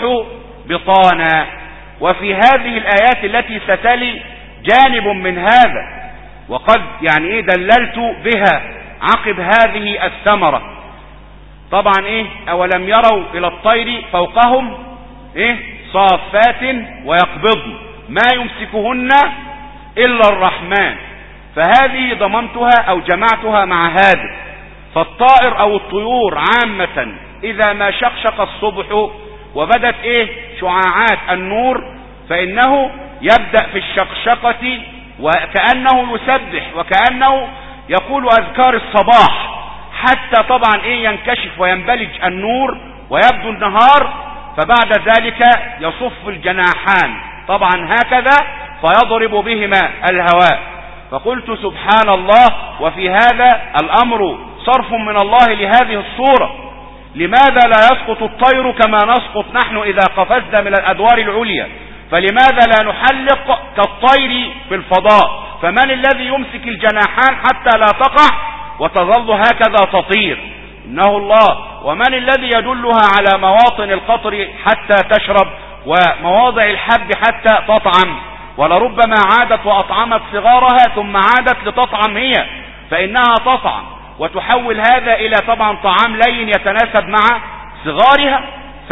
بطانا. وفي هذه الآيات التي ستلي جانب من هذا، وقد يعني إيه دللت بها عقب هذه الثمرة. طبعا إيه أولم يروا إلى الطير فوقهم إيه صافات ويقبضن ما يمسكهن إلا الرحمن. فهذه ضممتها أو جمعتها مع هذا. فالطائر أو الطيور عامة إذا ما شقشق الصبح وبدت إيه شعاعات النور فإنه يبدأ في الشقشقة وكأنه يسبح وكأنه يقول أذكار الصباح حتى طبعا إيه ينكشف وينبلج النور ويبدو النهار، فبعد ذلك يصف الجناحان طبعا هكذا فيضرب بهما الهواء. فقلت سبحان الله، وفي هذا الأمر صرف من الله لهذه الصورة. لماذا لا يسقط الطير كما نسقط نحن إذا قفزنا من الأدوار العليا؟ فلماذا لا نحلق كالطير في الفضاء؟ فمن الذي يمسك الجناحان حتى لا تقع وتظل هكذا تطير؟ إنه الله. ومن الذي يدلها على مواطن القطر حتى تشرب ومواضع الحب حتى تطعم؟ ولربما عادت وأطعمت صغارها ثم عادت لتطعم هي، فإنها تطعم وتحول هذا إلى طبعا طعام لين يتناسب مع صغارها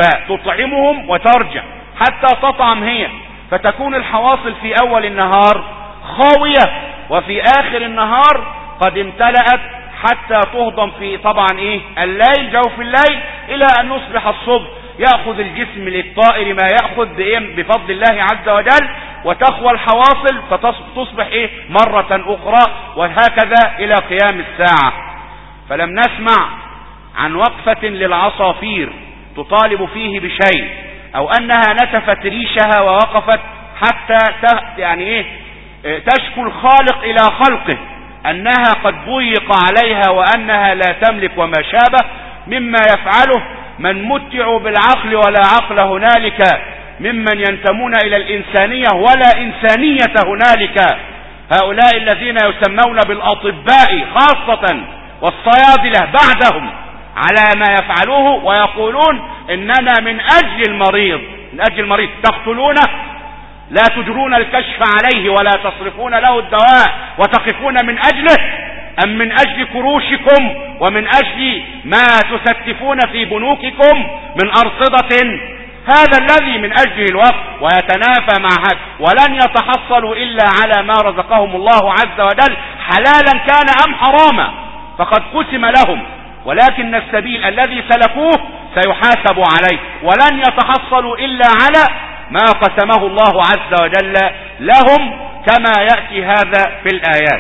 فتطعمهم وترجع حتى تطعم هي، فتكون الحواصل في أول النهار خاوية وفي آخر النهار قد امتلأت حتى تهضم في طبعا إيه الليل جوف الليل إلى أن يصبح الصبح يأخذ الجسم للطائر ما يأخذ بفضل الله عز وجل، وتخوى الحواصل فتصبح إيه مرة أخرى، وهكذا إلى قيام الساعة. فلم نسمع عن وقفة للعصافير تطالب فيه بشيء، أو أنها نتفت ريشها ووقفت حتى يعني إيه تشكو الخالق إلى خلقه أنها قد ضيق عليها وأنها لا تملك وما شابه مما يفعله من متعوا بالعقل ولا عقل هنالك ممن ينتمون إلى الإنسانية ولا إنسانية هنالك. هؤلاء الذين يسمون بالأطباء خاصة والصيادلة بعدهم على ما يفعلوه ويقولون إننا من أجل المريض من أجل المريض تقتلونه، لا تجرون الكشف عليه ولا تصرفون له الدواء وتقفون من أجله، أم من أجل كروشكم ومن أجل ما تستفون في بنوككم من أرصدة؟ هذا الذي من أجله الوقت ويتنافى مع هذا، ولن يتحصلوا إلا على ما رزقهم الله عز وجل حلالا كان أم حراما فقد قسم لهم، ولكن السبيل الذي سلكوه سيحاسب عليه، ولن يتحصلوا إلا على ما قسمه الله عز وجل لهم كما يأتي هذا في الآيات.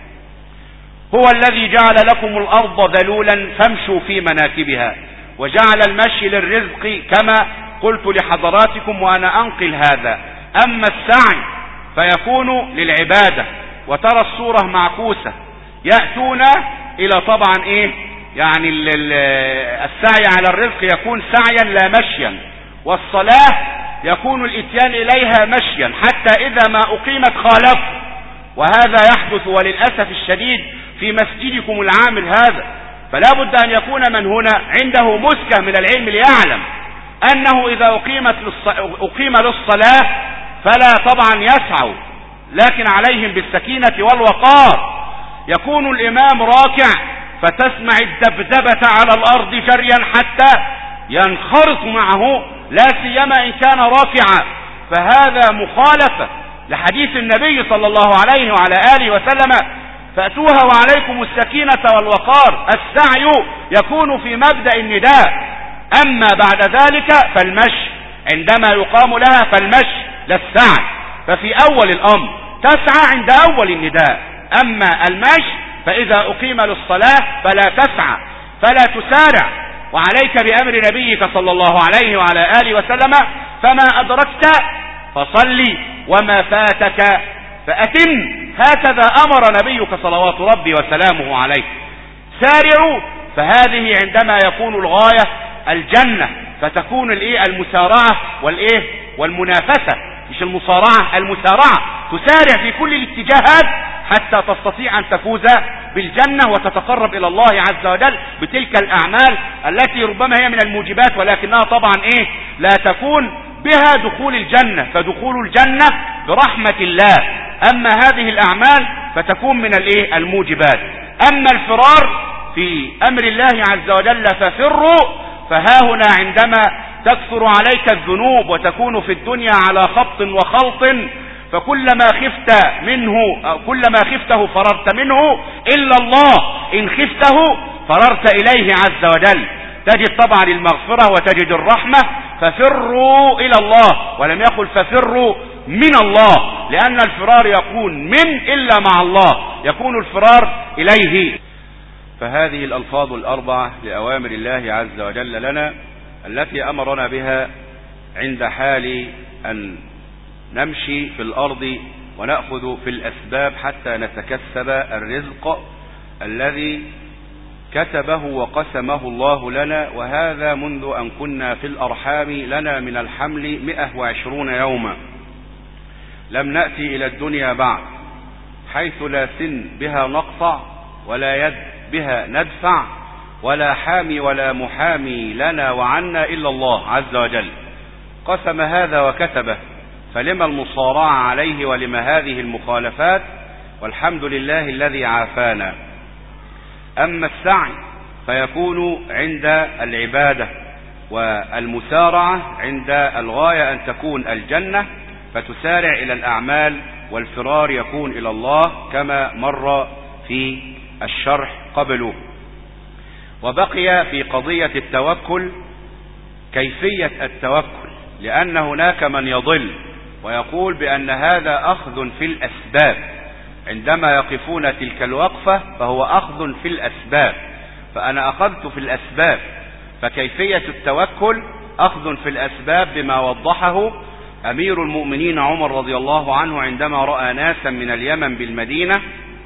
هو الذي جعل لكم الأرض ذلولا فامشوا في مناكبها، وجعل المشي للرزق كما قلت لحضراتكم وأنا أنقل هذا. أما السعي فيكون للعبادة، وترى الصورة معكوسة، يأتون الى طبعا ايه يعني السعي على الرزق يكون سعيا لا مشيا، والصلاة يكون الاتيان اليها مشيا حتى اذا ما اقيمت خالفوا، وهذا يحدث وللأسف الشديد في مسجدكم العامر هذا. فلا بد ان يكون من هنا عنده مسكة من العلم ليعلم انه اذا اقيمت اقيم للصلاة فلا طبعا يسعوا، لكن عليهم بالسكينة والوقار. يكون الامام راكع فتسمع الدبدبة على الارض جريا حتى ينخرط معه، لا سيما ان كان راكعا، فهذا مخالفة لحديث النبي صلى الله عليه وعلى آله وسلم: فأتوها وعليكم السكينة والوقار. السعي يكون في مبدأ النداء، أما بعد ذلك فالمشي، عندما يقام لها فالمشي لا السعي. ففي أول الأمر تسعى عند أول النداء، أما المشي فإذا أقيم للصلاة فلا تسعى، فلا تسارع، وعليك بأمر نبيك صلى الله عليه وعلى آله وسلم: فما أدركت فصلي وما فاتك فأتم. هكذا أمر نبيك صلوات ربي وسلامه عليه. سارعوا، فهذه عندما يكون الغاية الجنة، فتكون الايه المسارعة والايه والمنافسة، مش المصارعة، المسارعة، تسارع في كل الاتجاهات حتى تستطيع أن تفوز بالجنة وتتقرب إلى الله عز وجل بتلك الأعمال التي ربما هي من الموجبات، ولكنها طبعا إيه لا تكون بها دخول الجنة، فدخول الجنة برحمة الله. أما هذه الأعمال فتكون من الإيه الموجبات. أما الفرار في أمر الله عز وجل ففروا، فها هنا عندما تكثر عليك الذنوب وتكون في الدنيا على خبط وخلط، فكلما خفت منه كلما خفته فررت منه، إلا الله إن خفته فررت إليه عز وجل. تجد طبعا المغفرة وتجد الرحمة. ففروا إلى الله، ولم يقل ففروا من الله، لأن الفرار يكون من إلا مع الله، يكون الفرار إليه. فهذه الألفاظ الأربعة لأوامر الله عز وجل لنا التي أمرنا بها عند حال أن نمشي في الأرض ونأخذ في الأسباب حتى نتكسب الرزق الذي كتبه وقسمه الله لنا، وهذا منذ أن كنا في الأرحام لنا من الحمل مئة وعشرون يوما، لم نأتي إلى الدنيا بعد، حيث لا سن بها نقطع ولا يد بها ندفع ولا حامي ولا محامي لنا وعنا إلا الله عز وجل. قسم هذا وكتبه، فلما المصارعة عليه ولما هذه المخالفات؟ والحمد لله الذي عافانا. أما السعي فيكون عند العبادة، والمسارعة عند الغاية أن تكون الجنة، فتسارع إلى الأعمال، والفرار يكون إلى الله كما مر في الشرح قبله. وبقي في قضية التوكل كيفية التوكل، لأن هناك من يضل ويقول بأن هذا أخذ في الأسباب، عندما يقفون تلك الوقفة فهو أخذ في الأسباب، فأنا أخذت في الأسباب، فكيفية التوكل أخذ في الأسباب بما وضحه أمير المؤمنين عمر رضي الله عنه عندما رأى ناسا من اليمن بالمدينة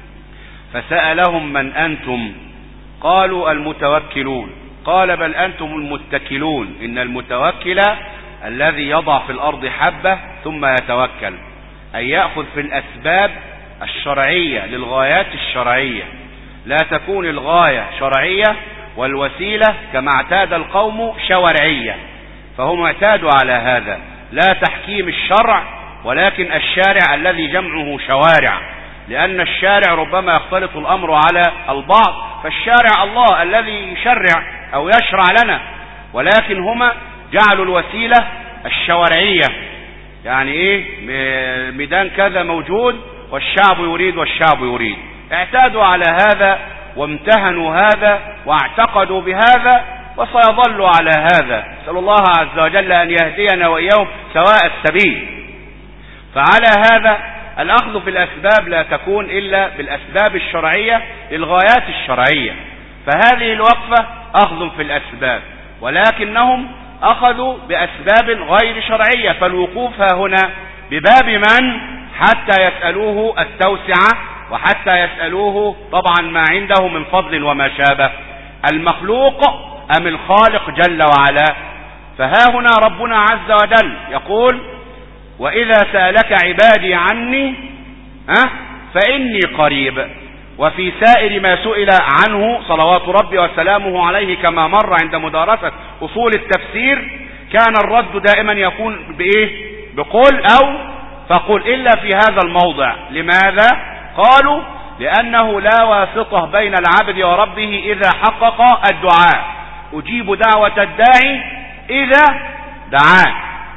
فسألهم: من أنتم؟ قالوا: المتوكلون. قال: بل أنتم المتكلون، إن المتوكل الذي يضع في الأرض حبة ثم يتوكل، أي يأخذ في الأسباب الشرعية للغايات الشرعية، لا تكون الغاية شرعية والوسيلة كما اعتاد القوم شوارعية، فهم اعتادوا على هذا، لا تحكيم الشرع ولكن الشارع الذي جمعه شوارع، لأن الشارع ربما يختلط الأمر على البعض، فالشارع الله الذي يشرع أو يشرع لنا، ولكن هما جعلوا الوسيلة الشوارعية، يعني ايه ميدان كذا موجود والشعب يريد والشعب يريد، اعتادوا على هذا وامتهنوا هذا واعتقدوا بهذا وسيظلوا على هذا. نسأل الله عز وجل أن يهدينا وإياهم سواء السبيل. فعلى هذا الأخذ في الأسباب لا تكون إلا بالأسباب الشرعية للغايات الشرعية، فهذه الوقفة أخذ في الأسباب، ولكنهم أخذوا بأسباب غير شرعية، فالوقوف هنا بباب من؟ حتى يسألوه التوسعة وحتى يسألوه طبعا ما عنده من فضل وما شابه، المخلوق أم الخالق جل وعلا؟ فها هنا ربنا عز وجل يقول: وإذا سألك عبادي عني أه فإني قريب. وفي سائر ما سئل عنه صلوات ربي وسلامه عليه كما مر عند مدارسة أصول التفسير كان الرد دائما يكون بإيه؟ بقول أو فقل، إلا في هذا الموضع. لماذا؟ قالوا: لأنه لا واسطة بين العبد وربه إذا حقق الدعاء. أجيب دعوة الداعي إذا دعان.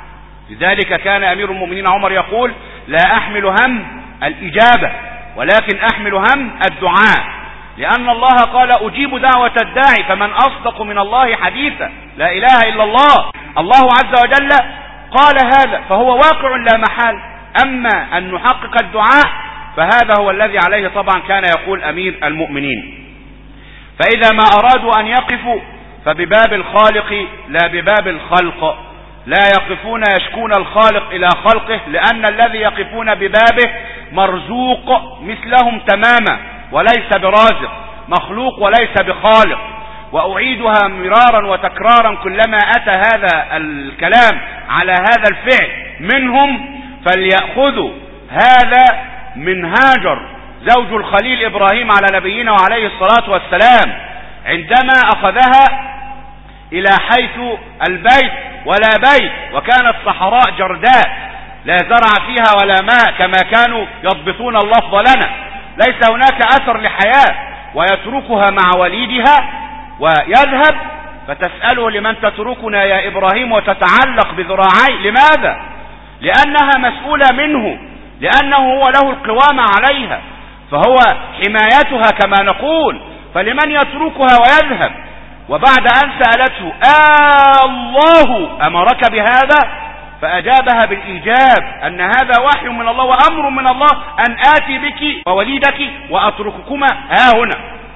لذلك كان أمير المؤمنين عمر يقول: لا أحمل هم الإجابة ولكن أحمل هم الدعاء، لأن الله قال: أجيب دعوة الداعي، فمن أصدق من الله حديثا، لا إله إلا الله. الله عز وجل قال هذا فهو واقع لا محال. أما أن نحقق الدعاء فهذا هو الذي عليه طبعا كان يقول أمير المؤمنين. فإذا ما أرادوا أن يقفوا فبباب الخالق لا بباب الخلق، لا يقفون يشكون الخالق إلى خلقه، لأن الذي يقفون ببابه مرزوق مثلهم تماما وليس برازق، مخلوق وليس بخالق. وأعيدها مرارا وتكرارا كلما أتى هذا الكلام على هذا الفعل منهم فليأخذوا هذا من هاجر زوج الخليل إبراهيم على نبينا وعليه الصلاة والسلام، عندما أخذها إلى حيث البيت ولا بيت، وكانت صحراء جرداء لا زرع فيها ولا ماء كما كانوا يضبطون اللفظ لنا، ليس هناك أثر لحياة، ويتركها مع وليدها ويذهب. فتسأله: لمن تتركنا يا إبراهيم وتتعلق بذراعي؟ لماذا؟ لأنها مسؤولة منه، لأنه هو له القوام عليها، فهو حمايتها كما نقول، فلمن يتركها ويذهب؟ وبعد أن سألته: آه الله أمرك بهذا؟ فأجابها بالإيجاب أن هذا وحي من الله وأمر من الله أن آتي بك ووليدك وأترككما ها هنا.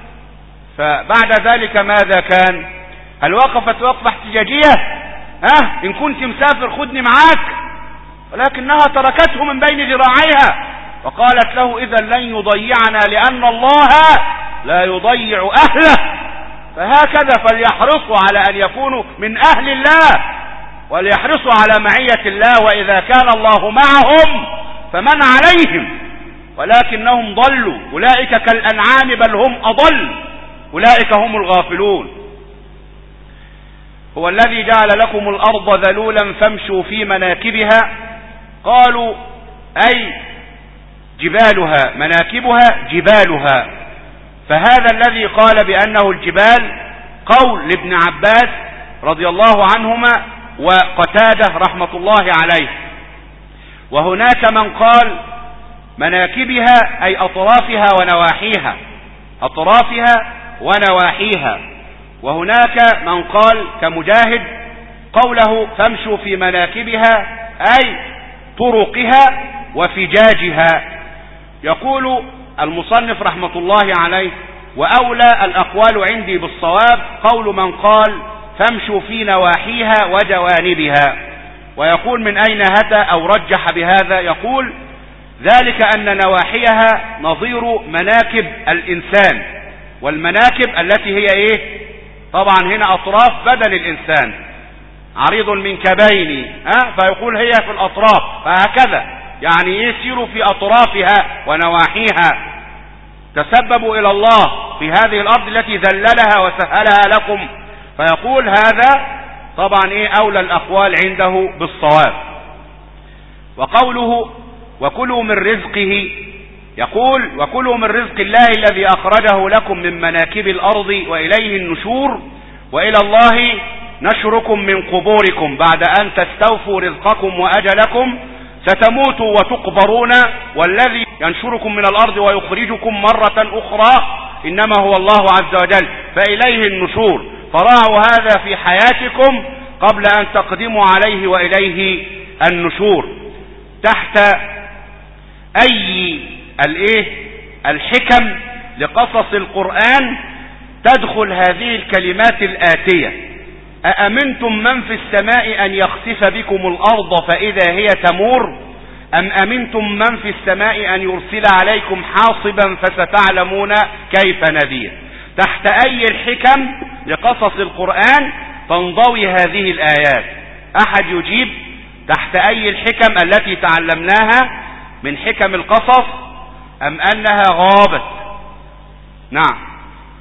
فبعد ذلك ماذا كان؟ هل وقفت وقفة احتجاجية؟ ها إن كنت مسافر خدني معاك، ولكنها تركته من بين ذراعيها وقالت له: إذا لن يضيعنا لأن الله لا يضيع أهله. فهكذا فليحرصوا على أن يكونوا من أهل الله، وليحرصوا على معية الله، وإذا كان الله معهم فمن عليهم، ولكنهم ضلوا. أولئك كالأنعام بل هم أضل، أولئك هم الغافلون. هو الذي جعل لكم الأرض ذلولا فامشوا في مناكبها. قالوا: أي جبالها، مناكبها جبالها. فهذا الذي قال بأنه الجبال قول لابن عباس رضي الله عنهما وقتادة رحمة الله عليه. وهناك من قال مناكبها أي أطرافها ونواحيها، أطرافها ونواحيها. وهناك من قال كمجاهد قوله فامشوا في مناكبها أي طرقها وفجاجها. يقول المصنف رحمة الله عليه: وأولى الأقوال عندي بالصواب قول من قال فامشوا في نواحيها وجوانبها. ويقول من أين هدى أو رجح بهذا؟ يقول ذلك أن نواحيها نظير مناكب الإنسان، والمناكب التي هي إيه؟ طبعا هنا أطراف بدن الإنسان، عريض من كبين، ها فيقول هي في الأطراف، فهكذا يعني يسير في أطرافها ونواحيها. تسببوا إلى الله في هذه الأرض التي ذللها وسهلها لكم. فيقول هذا طبعا إيه أولى الأقوال عنده بالصواب. وقوله وكلوا من رزقه، يقول وكلوا من رزق الله الذي أخرجه لكم من مناكب الأرض وإليه النشور، وإلى الله نشركم من قبوركم بعد أن تستوفوا رزقكم وأجلكم ستموتوا وتقبرون، والذي ينشركم من الأرض ويخرجكم مرة أخرى إنما هو الله عز وجل، فإليه النشور. فراعوا هذا في حياتكم قبل أن تقدموا عليه وإليه النشور. تحت أي الإيه الحكم لقصص القرآن تدخل هذه الكلمات الآتية: أأمنتم من في السماء أن يخسف بكم الأرض فإذا هي تمور، أم أمنتم من في السماء أن يرسل عليكم حاصبا فستعلمون كيف نذير. تحت أي الحكم لقصص القرآن تنضوي هذه الآيات؟ أحد يجيب تحت أي الحكم التي تعلمناها من حكم القصص، أم أنها غابت؟ نعم.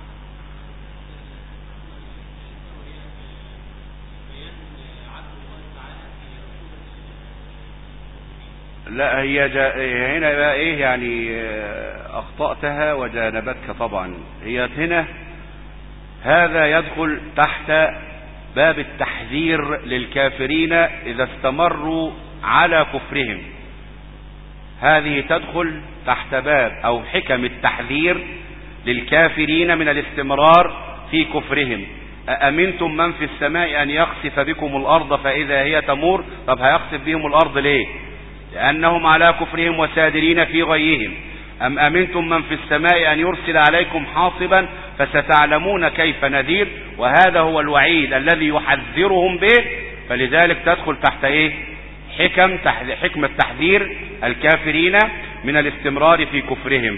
لا، هي جا... هنا بقى ايه يعني اخطأتها وجانبتك طبعا. هي هنا هذا يدخل تحت باب التحذير للكافرين اذا استمروا على كفرهم. هذه تدخل تحت باب او حكم التحذير للكافرين من الاستمرار في كفرهم. أأمنتم من في السماء أن يخسف بكم الأرض فإذا هي تمور. طب هيخسف بهم الأرض ليه؟ لأنهم على كفرهم وسادرين في غيهم. أم أمنتم من في السماء أن يرسل عليكم حاصبا فستعلمون كيف نذير. وهذا هو الوعيد الذي يحذرهم به، فلذلك تدخل تحت إيه؟ حكم حكمة تحذير الكافرين من الاستمرار في كفرهم.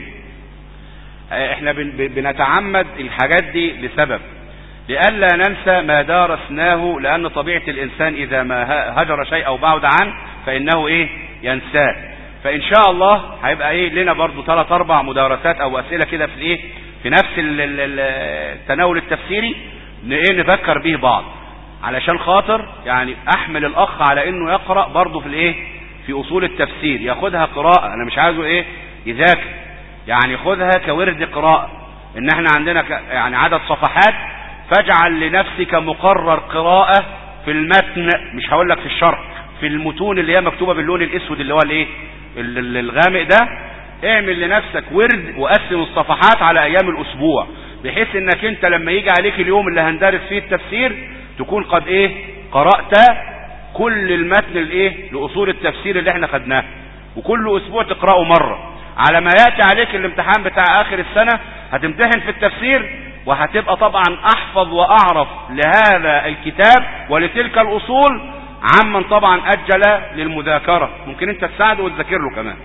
احنا بنتعمد الحاجات دي لسبب، لئلا ننسى ما درسناه، لأن طبيعة الإنسان إذا ما هجر شيء أو بعد عنه فإنه إيه؟ ينساه. فإن شاء الله هيبقى إيه لنا برضو ثلاث أربع مدارسات أو أسئلة كده في إيه في نفس التناول التفسيري إيه نذكر به بعض، علشان خاطر يعني أحمل الأخ على إنه يقرأ برضو في الإيه في أصول التفسير، ياخدها قراءة. أنا مش عايزه إيه يذاكر، يعني خدها كورد قراءة. إن إحنا عندنا يعني عدد صفحات، فاجعل لنفسك مقرر قراءة في المتن، مش هقول لك في الشرح، في المتون اللي هي مكتوبة باللون الاسود اللي هو الايه الغامق ده. اعمل لنفسك ورد وقسم الصفحات على ايام الاسبوع، بحيث انك انت لما يجي عليك اليوم اللي هندرس فيه التفسير تكون قد ايه قرأت كل المتن الايه لاصول التفسير اللي احنا خدناه، وكل اسبوع تقرأه مرة. على ما ياتي عليك الامتحان بتاع اخر السنة هتمتحن في التفسير، وهتبقى طبعا احفظ واعرف لهذا الكتاب ولتلك الاصول عمن طبعا اجل للمذاكرة. ممكن انت تساعده وتذاكر له كمان.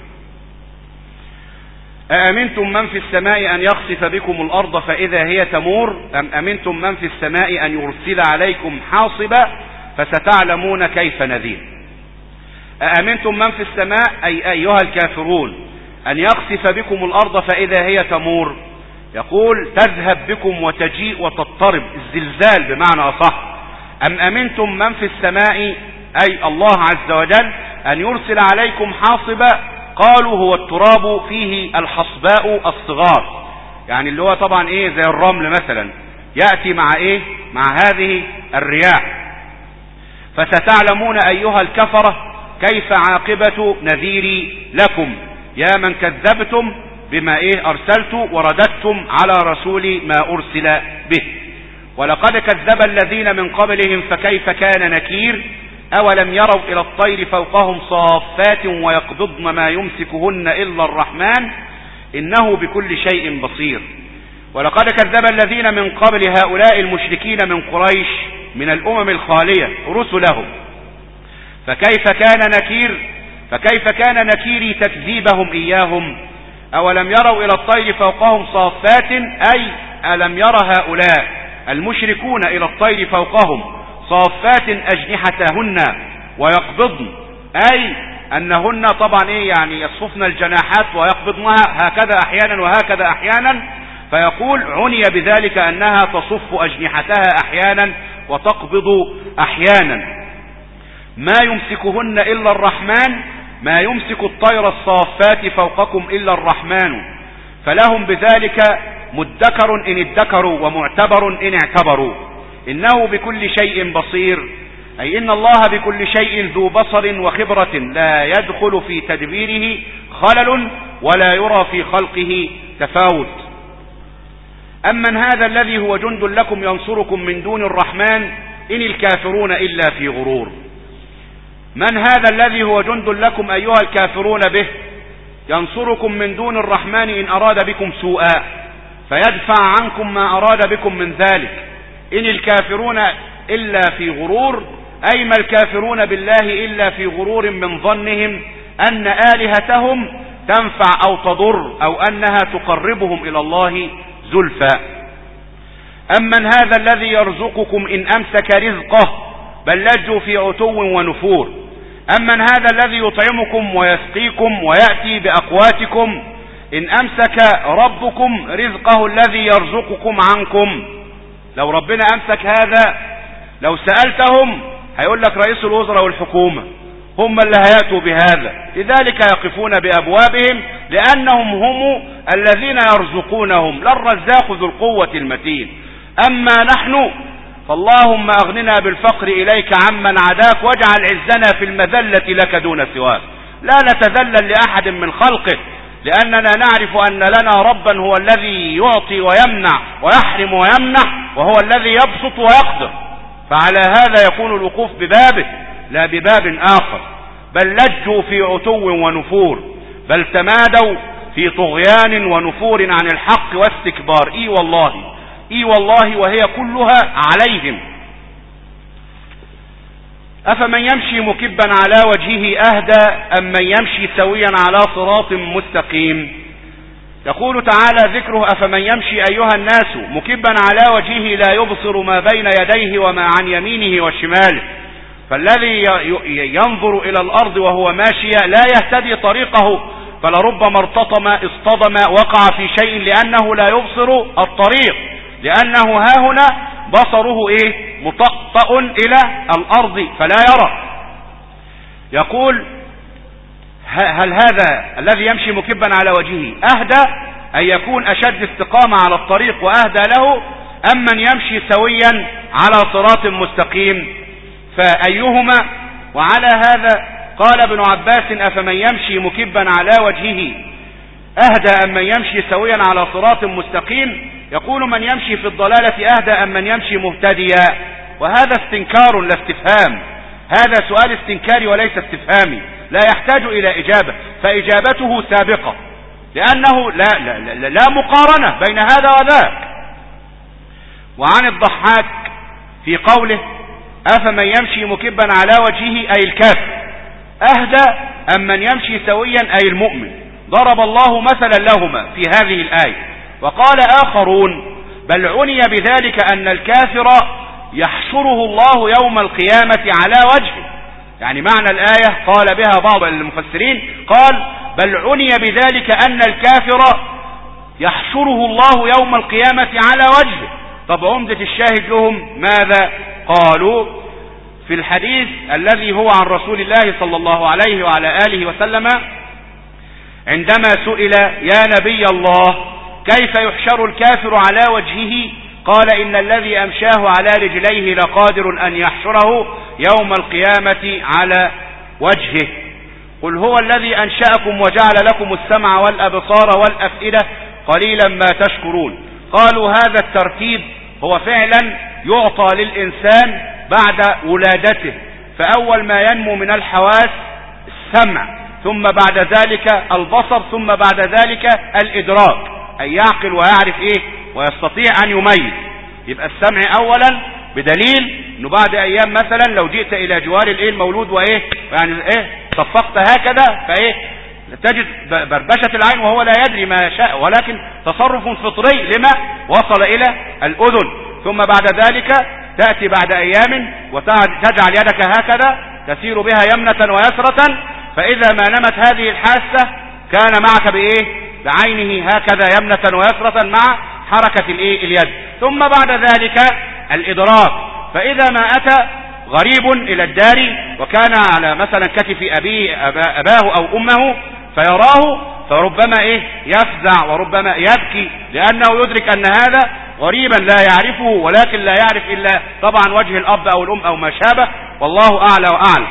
أأمنتم من في السماء أن يخسف بكم الأرض فإذا هي تمور. أم أمنتم من في السماء أن يرسل عليكم حاصبا فستعلمون كيف نذير. أأمنتم من في السماء أي أيها الكافرون أن يخسف بكم الأرض فإذا هي تمور. يقول تذهب بكم وتجيء وتضطرب، الزلزال بمعنى أصح. أم أمنتم من في السماء أي الله عز وجل أن يرسل عليكم حاصبا. قالوا هو التراب فيه الحصباء الصغار، يعني اللي هو طبعا ايه زي الرمل مثلا، يأتي مع ايه مع هذه الرياح. فستعلمون أيها الكفرة كيف عاقبة نذيري لكم يا من كذبتم بما ايه أرسلت ورددتم على رسول ما أرسل به. ولقد كذب الذين من قبلهم فكيف كان نكير. أولم يروا إلى الطير فوقهم صافات ويقبضن ما يمسكهن إلا الرحمن إنه بكل شيء بصير. ولقد كذب الذين من قبل هؤلاء المشركين من قريش من الأمم الخالية رسلهم فكيف كان نكير. فكيف كان نكيري تكذيبهم إياهم. أولم يروا إلى الطير فوقهم صافات أي ألم يرى هؤلاء المشركون إلى الطير فوقهم صافات أجنحتهن ويقبضن، أي أنهن طبعا إيه يعني يصفن الجناحات ويقبضنها هكذا أحيانا وهكذا أحيانا. فيقول عني بذلك أنها تصف أجنحتها أحيانا وتقبض أحيانا. ما يمسكهن إلا الرحمن، ما يمسك الطير الصافات فوقكم إلا الرحمن. فلهم بذلك مدكر إن ادكروا ومعتبر إن اعتبروا. إنه بكل شيء بصير، أي إن الله بكل شيء ذو بصر وخبرة لا يدخل في تدبيره خلل ولا يرى في خلقه تفاوت. أمن هذا الذي هو جند لكم ينصركم من دون الرحمن إن الكافرون إلا في غرور. من هذا الذي هو جند لكم أيها الكافرون به ينصركم من دون الرحمن إن أراد بكم سوءا فيدفع عنكم ما أراد بكم من ذلك. إن الكافرون إلا في غرور، أي ما الكافرون بالله إلا في غرور من ظنهم أن آلهتهم تنفع أو تضر أو أنها تقربهم إلى الله زلفى. أمن هذا الذي يرزقكم إن أمسك رزقه بل لجوا في عتو ونفور. أمن هذا الذي يطعمكم ويسقيكم ويأتي بأقواتكم إن أمسك ربكم رزقه الذي يرزقكم عنكم. لو ربنا أمسك هذا، لو سألتهم هيقول لك رئيس الوزراء والحكومة هم اللي هيأتوا بهذا. لذلك يقفون بأبوابهم لأنهم هم الذين يرزقونهم، لا الرزاق ذو القوة المتين. أما نحن فاللهم أغننا بالفقر إليك عمن عداك واجعل عزنا في المذلة لك دون سواك. لا نتذلل لأحد من خلقه، لأننا نعرف أن لنا ربا هو الذي يعطي ويمنع ويحرم ويمنع، وهو الذي يبسط ويقدر. فعلى هذا يكون الوقوف ببابه لا بباب آخر. بل لجوا في عتو ونفور، بل تمادوا في طغيان ونفور عن الحق واستكبار. اي والله اي والله وهي كلها عليهم. أفمن يمشي مكبا على وجهه أهدى أم من يمشي سويا على صراط مستقيم. يقول تعالى ذكره: أفمن يمشي أيها الناس مكبا على وجهه لا يبصر ما بين يديه وما عن يمينه وشماله. فالذي ينظر إلى الأرض وهو ماشي لا يهتدي طريقه، فلربما ارتطم اصطدم وقع في شيء لأنه لا يبصر الطريق، لأنه ها هنا بصره ايه مطأطأ إلى الأرض فلا يرى. يقول: هل هذا الذي يمشي مكبا على وجهه أهدى أن يكون أشد استقامة على الطريق وأهدى له، أم من يمشي سويا على صراط مستقيم؟ فأيهما؟ وعلى هذا قال ابن عباس: أفمن يمشي مكبا على وجهه أهدى أم من يمشي سويا على صراط مستقيم. يقول: من يمشي في الضلالة أهدى أم من يمشي مهتديا. وهذا استنكار لا استفهام، هذا سؤال استنكاري وليس استفهامي، لا يحتاج إلى إجابة، فإجابته سابقة، لأنه لا, لا, لا, لا مقارنة بين هذا وذاك. وعن الضحاك في قوله: أفمن يمشي مكبا على وجهه أي الكافر أهدى أم من يمشي سويا أي المؤمن. ضرب الله مثلا لهما في هذه الآية. وقال آخرون: بل عني بذلك أن الكافر يحشره الله يوم القيامة على وجهه. يعني معنى الآية قال بها بعض المفسرين، قال: بل عني بذلك أن الكافر يحشره الله يوم القيامة على وجهه. طب عمدة الشاهد لهم ماذا؟ قالوا في الحديث الذي هو عن رسول الله صلى الله عليه وعلى آله وسلم عندما سئل: يا نبي الله كيف يحشر الكافر على وجهه؟ قال: إن الذي أمشاه على رجليه لقادر أن يحشره يوم القيامة على وجهه. قل هو الذي أنشأكم وجعل لكم السمع والأبصار والأفئدة قليلا ما تشكرون. قالوا هذا الترتيب هو فعلا يعطى للإنسان بعد ولادته، فأول ما ينمو من الحواس السمع، ثم بعد ذلك البصر، ثم بعد ذلك الإدراك، أن يعقل ويعرف إيه ويستطيع أن يميز. يبقى السمع أولا، بدليل أنه بعد أيام مثلا لو جئت إلى جوار الإيه المولود وإيه يعني إيه صفقت هكذا فإيه تجد بربشة العين وهو لا يدري ما شاء، ولكن تصرف فطري لما وصل إلى الأذن. ثم بعد ذلك تأتي بعد أيام وتجعل يدك هكذا تسير بها يمنة ويسرة، فإذا ما نمت هذه الحاسة كان معك بإيه بعينه هكذا يمنة ويسرة مع حركة الإيه اليد. ثم بعد ذلك الإدراك، فإذا ما أتى غريب إلى الدار وكان على مثلا كتف أبيه أباه أو أمه فيراه، فربما إيه يفزع وربما يبكي، لأنه يدرك أن هذا غريبا لا يعرفه، ولكن لا يعرف إلا طبعا وجه الأب أو الأم أو ما شابه، والله أعلى وأعلم.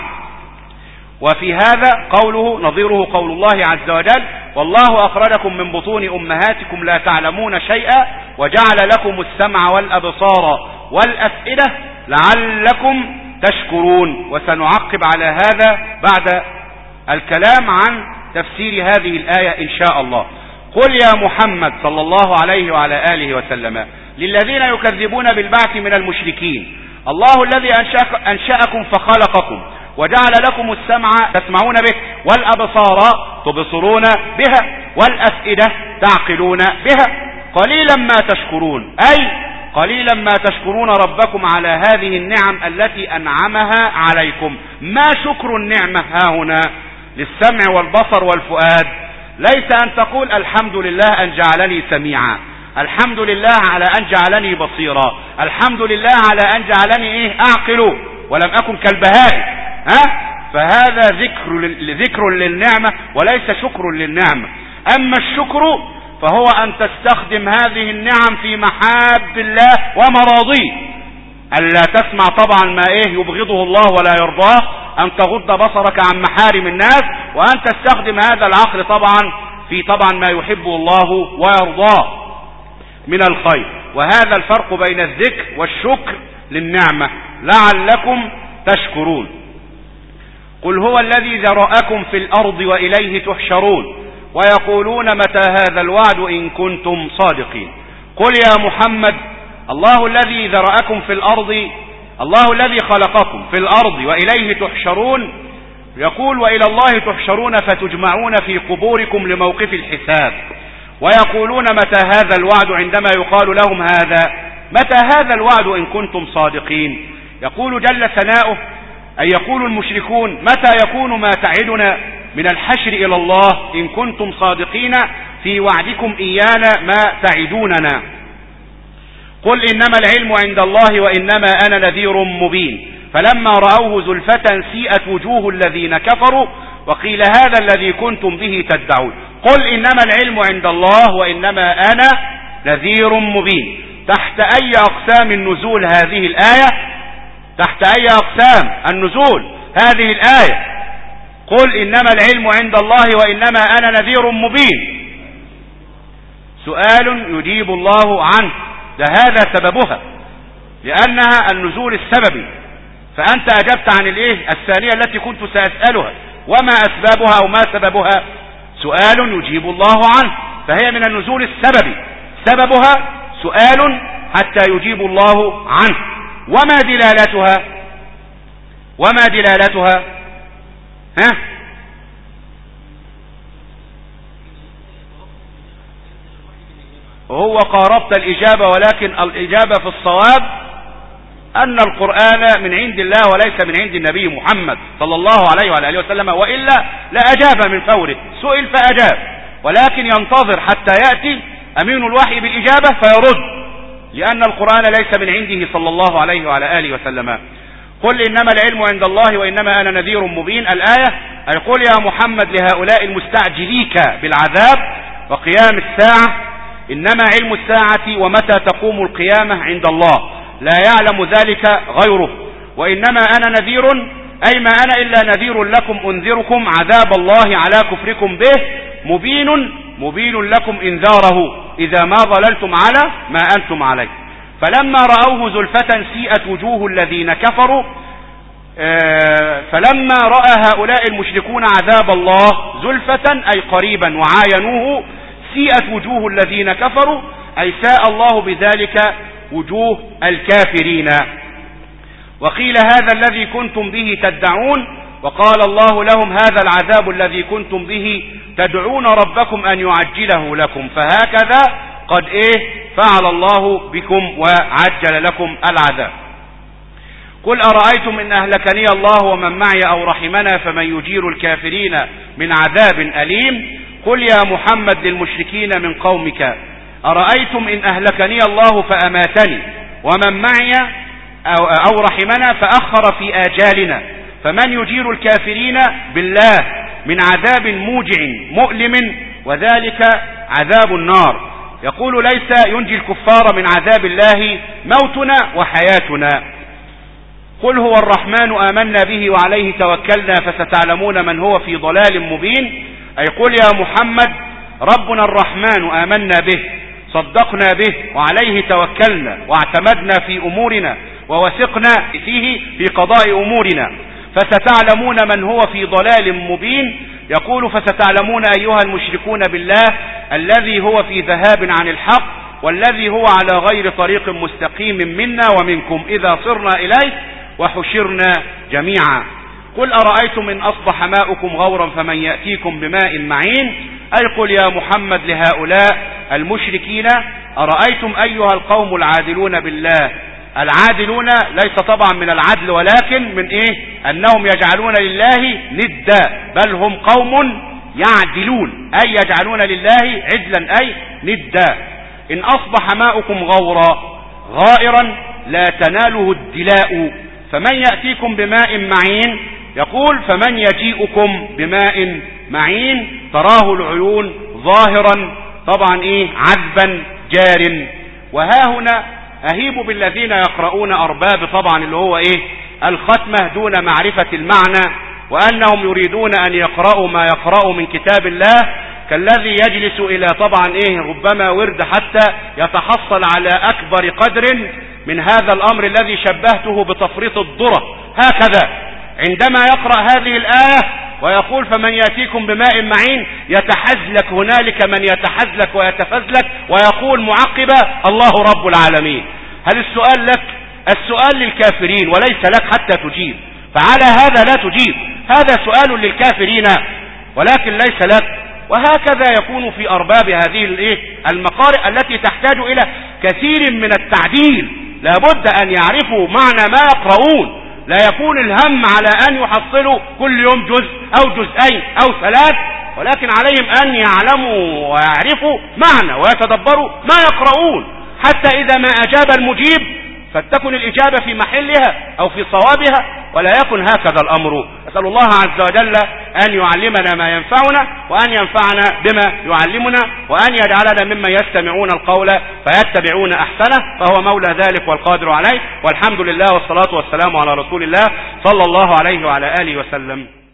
وفي هذا قوله نظيره قول الله عز وجل: والله أخرجكم من بطون أمهاتكم لا تعلمون شيئا وجعل لكم السمع والأبصار والأفئدة لعلكم تشكرون. وسنعقب على هذا بعد الكلام عن تفسير هذه الآية إن شاء الله. قل يا محمد صلى الله عليه وعلى آله وسلم للذين يكذبون بالبعث من المشركين: الله الذي أنشأكم فخلقكم وجعل لكم السمع تسمعون به والأبصار تبصرون بها والأفئدة تعقلون بها قليلا ما تشكرون، أي قليلا ما تشكرون ربكم على هذه النعم التي أنعمها عليكم. ما شكر النعمة ها هنا للسمع والبصر والفؤاد؟ ليس أن تقول الحمد لله أن جعلني سميعا، الحمد لله على أن جعلني بصيرا، الحمد لله على أن جعلني إيه أعقل ولم أكن كالبهائم، ها؟ فهذا ذكر ذكر للنعمة وليس شكر للنعمة. أما الشكر فهو أن تستخدم هذه النعم في محاب الله ومراضيه، ألا تسمع طبعا ما إيه يبغضه الله ولا يرضاه، أن تغض بصرك عن محارم الناس، وأن تستخدم هذا العقل طبعا في طبعا ما يحبه الله ويرضاه من الخير. وهذا الفرق بين الذكر والشكر للنعمة لعلكم تشكرون. قل هو الذي ذرأكم في الأرض وإليه تحشرون ويقولون متى هذا الوعد إن كنتم صادقين. قل يا محمد الله الذي ذرأكم في الأرض، الله الذي خلقكم في الأرض وإليه تحشرون، يقول وإلى الله تحشرون فتجمعون في قبوركم لموقف الحساب. ويقولون متى هذا الوعد عندما يقال لهم هذا متى هذا الوعد إن كنتم صادقين. يقول جل ثناؤه أن يقول المشركون متى يكون ما تعدنا من الحشر إلى الله إن كنتم صادقين في وعدكم إيانا ما تعدوننا. قل إنما العلم عند الله وإنما أنا نذير مبين فلما رأوه زلفة سيئت وجوه الذين كفروا وقيل هذا الذي كنتم به تدعون. قل إنما العلم عند الله وإنما أنا نذير مبين. تحت أي أقسام النزول هذه الآية؟ تحت أي أقسام النزول هذه الآية؟ قل إنما العلم عند الله وإنما أنا نذير مبين، سؤال يجيب الله عنه، ده هذا سببها لأنها النزول السببي، فأنت أجبت عن الإيه الثانية التي كنت سأسألها وما أسبابها أو ما سببها، سؤال يجيب الله عنه، فهي من النزول السببي، سببها سؤال حتى يجيب الله عنه. وما دلالتها؟ وما دلالتها؟ ها؟ هو قاربت الإجابة، ولكن الإجابة في الصواب أن القرآن من عند الله وليس من عند النبي محمد صلى الله عليه وعلى آله وسلم، وإلا لأجاب من فوره، سئل فأجاب، ولكن ينتظر حتى يأتي أمين الوحي بالإجابة فيرد، لأن القرآن ليس من عنده صلى الله عليه وعلى آله وسلم. قل إنما العلم عند الله وإنما أنا نذير مبين. الآية يقول يا محمد لهؤلاء المستعجليك بالعذاب وقيام الساعة إنما علم الساعة ومتى تقوم القيامة عند الله لا يعلم ذلك غيره، وإنما أنا نذير أي ما أنا إلا نذير لكم أنذركم عذاب الله على كفركم به مبين مبين لكم إنذاره إذا ما ضللتم على ما أنتم عليه. فلما رأوه زلفة سيئت وجوه الذين كفروا، فلما رأى هؤلاء المشركون عذاب الله زلفة أي قريبا وعاينوه، سيئت وجوه الذين كفروا أي ساء الله بذلك وجوه الكافرين. وقيل هذا الذي كنتم به تدعون، وقال الله لهم هذا العذاب الذي كنتم به تدعون ربكم أن يعجله لكم، فهكذا قد إيه فعل الله بكم وعجل لكم العذاب. قل أرأيتم إن أهلكني الله ومن معي أو رحمنا فمن يجير الكافرين من عذاب أليم. قل يا محمد للمشركين من قومك أرأيتم إن أهلكني الله فأماتني ومن معي أو, أو رحمنا فأخر في آجالنا فمن يجير الكافرين بالله من عذاب موجع مؤلم وذلك عذاب النار. يقول ليس ينجي الكفار من عذاب الله موتنا وحياتنا. قل هو الرحمن آمنا به وعليه توكلنا فستعلمون من هو في ضلال مبين. أي قل يا محمد ربنا الرحمن آمنا به صدقنا به وعليه توكلنا واعتمدنا في أمورنا ووثقنا فيه في قضاء أمورنا فستعلمون من هو في ضلال مبين. يقول فستعلمون أيها المشركون بالله الذي هو في ذهاب عن الحق والذي هو على غير طريق مستقيم منا ومنكم إذا صرنا إليه وحشرنا جميعا. قل أرأيتم إن أصبح ماؤكم غورا فمن يأتيكم بماء معين. أي قل يا محمد لهؤلاء المشركين أرأيتم أيها القوم العادلون بالله. العادلون ليس طبعا من العدل ولكن من إيه؟ أنهم يجعلون لله ندا، بل هم قوم يعدلون أي يجعلون لله عدلا أي ندا. إن أصبح ماؤكم غورا غائرا لا تناله الدلاء فمن يأتيكم بماء معين. يقول فمن يجيئكم بماء معين تراه العيون ظاهرا طبعا إيه عذبا جار. وها هنا أهيب بالذين يقرؤون أرباب طبعا اللي هو إيه الختمة دون معرفة المعنى، وأنهم يريدون أن يقرأوا ما يقرأوا من كتاب الله كالذي يجلس إلى طبعا إيه ربما ورد حتى يتحصل على أكبر قدر من هذا الأمر الذي شبهته بتفريط الذرة. هكذا عندما يقرأ هذه الآية ويقول فمن يأتيكم بماء معين يتحزلك هنالك من يتحزلك ويتفزلك ويقول معقبا الله رب العالمين. هل السؤال لك؟ السؤال للكافرين وليس لك حتى تجيب، فعلى هذا لا تجيب، هذا سؤال للكافرين ولكن ليس لك. وهكذا يكون في أرباب هذه المقارئ التي تحتاج إلى كثير من التعديل، لابد أن يعرفوا معنى ما يقرؤون، لا يكون الهم على أن يحصلوا كل يوم جزء أو جزئين أو ثلاث، ولكن عليهم أن يعلموا ويعرفوا معنى ويتدبروا ما يقرؤون، حتى إذا ما أجاب المجيب فتكن الإجابة في محلها أو في صوابها، ولا يكن هكذا الأمر. أسأل الله عز وجل أن يعلمنا ما ينفعنا وأن ينفعنا بما يعلمنا وأن يجعلنا ممن يستمعون القول فيتبعون أحسنه، فهو مولى ذلك والقادر عليه. والحمد لله والصلاة والسلام على رسول الله صلى الله عليه وعلى آله وسلم.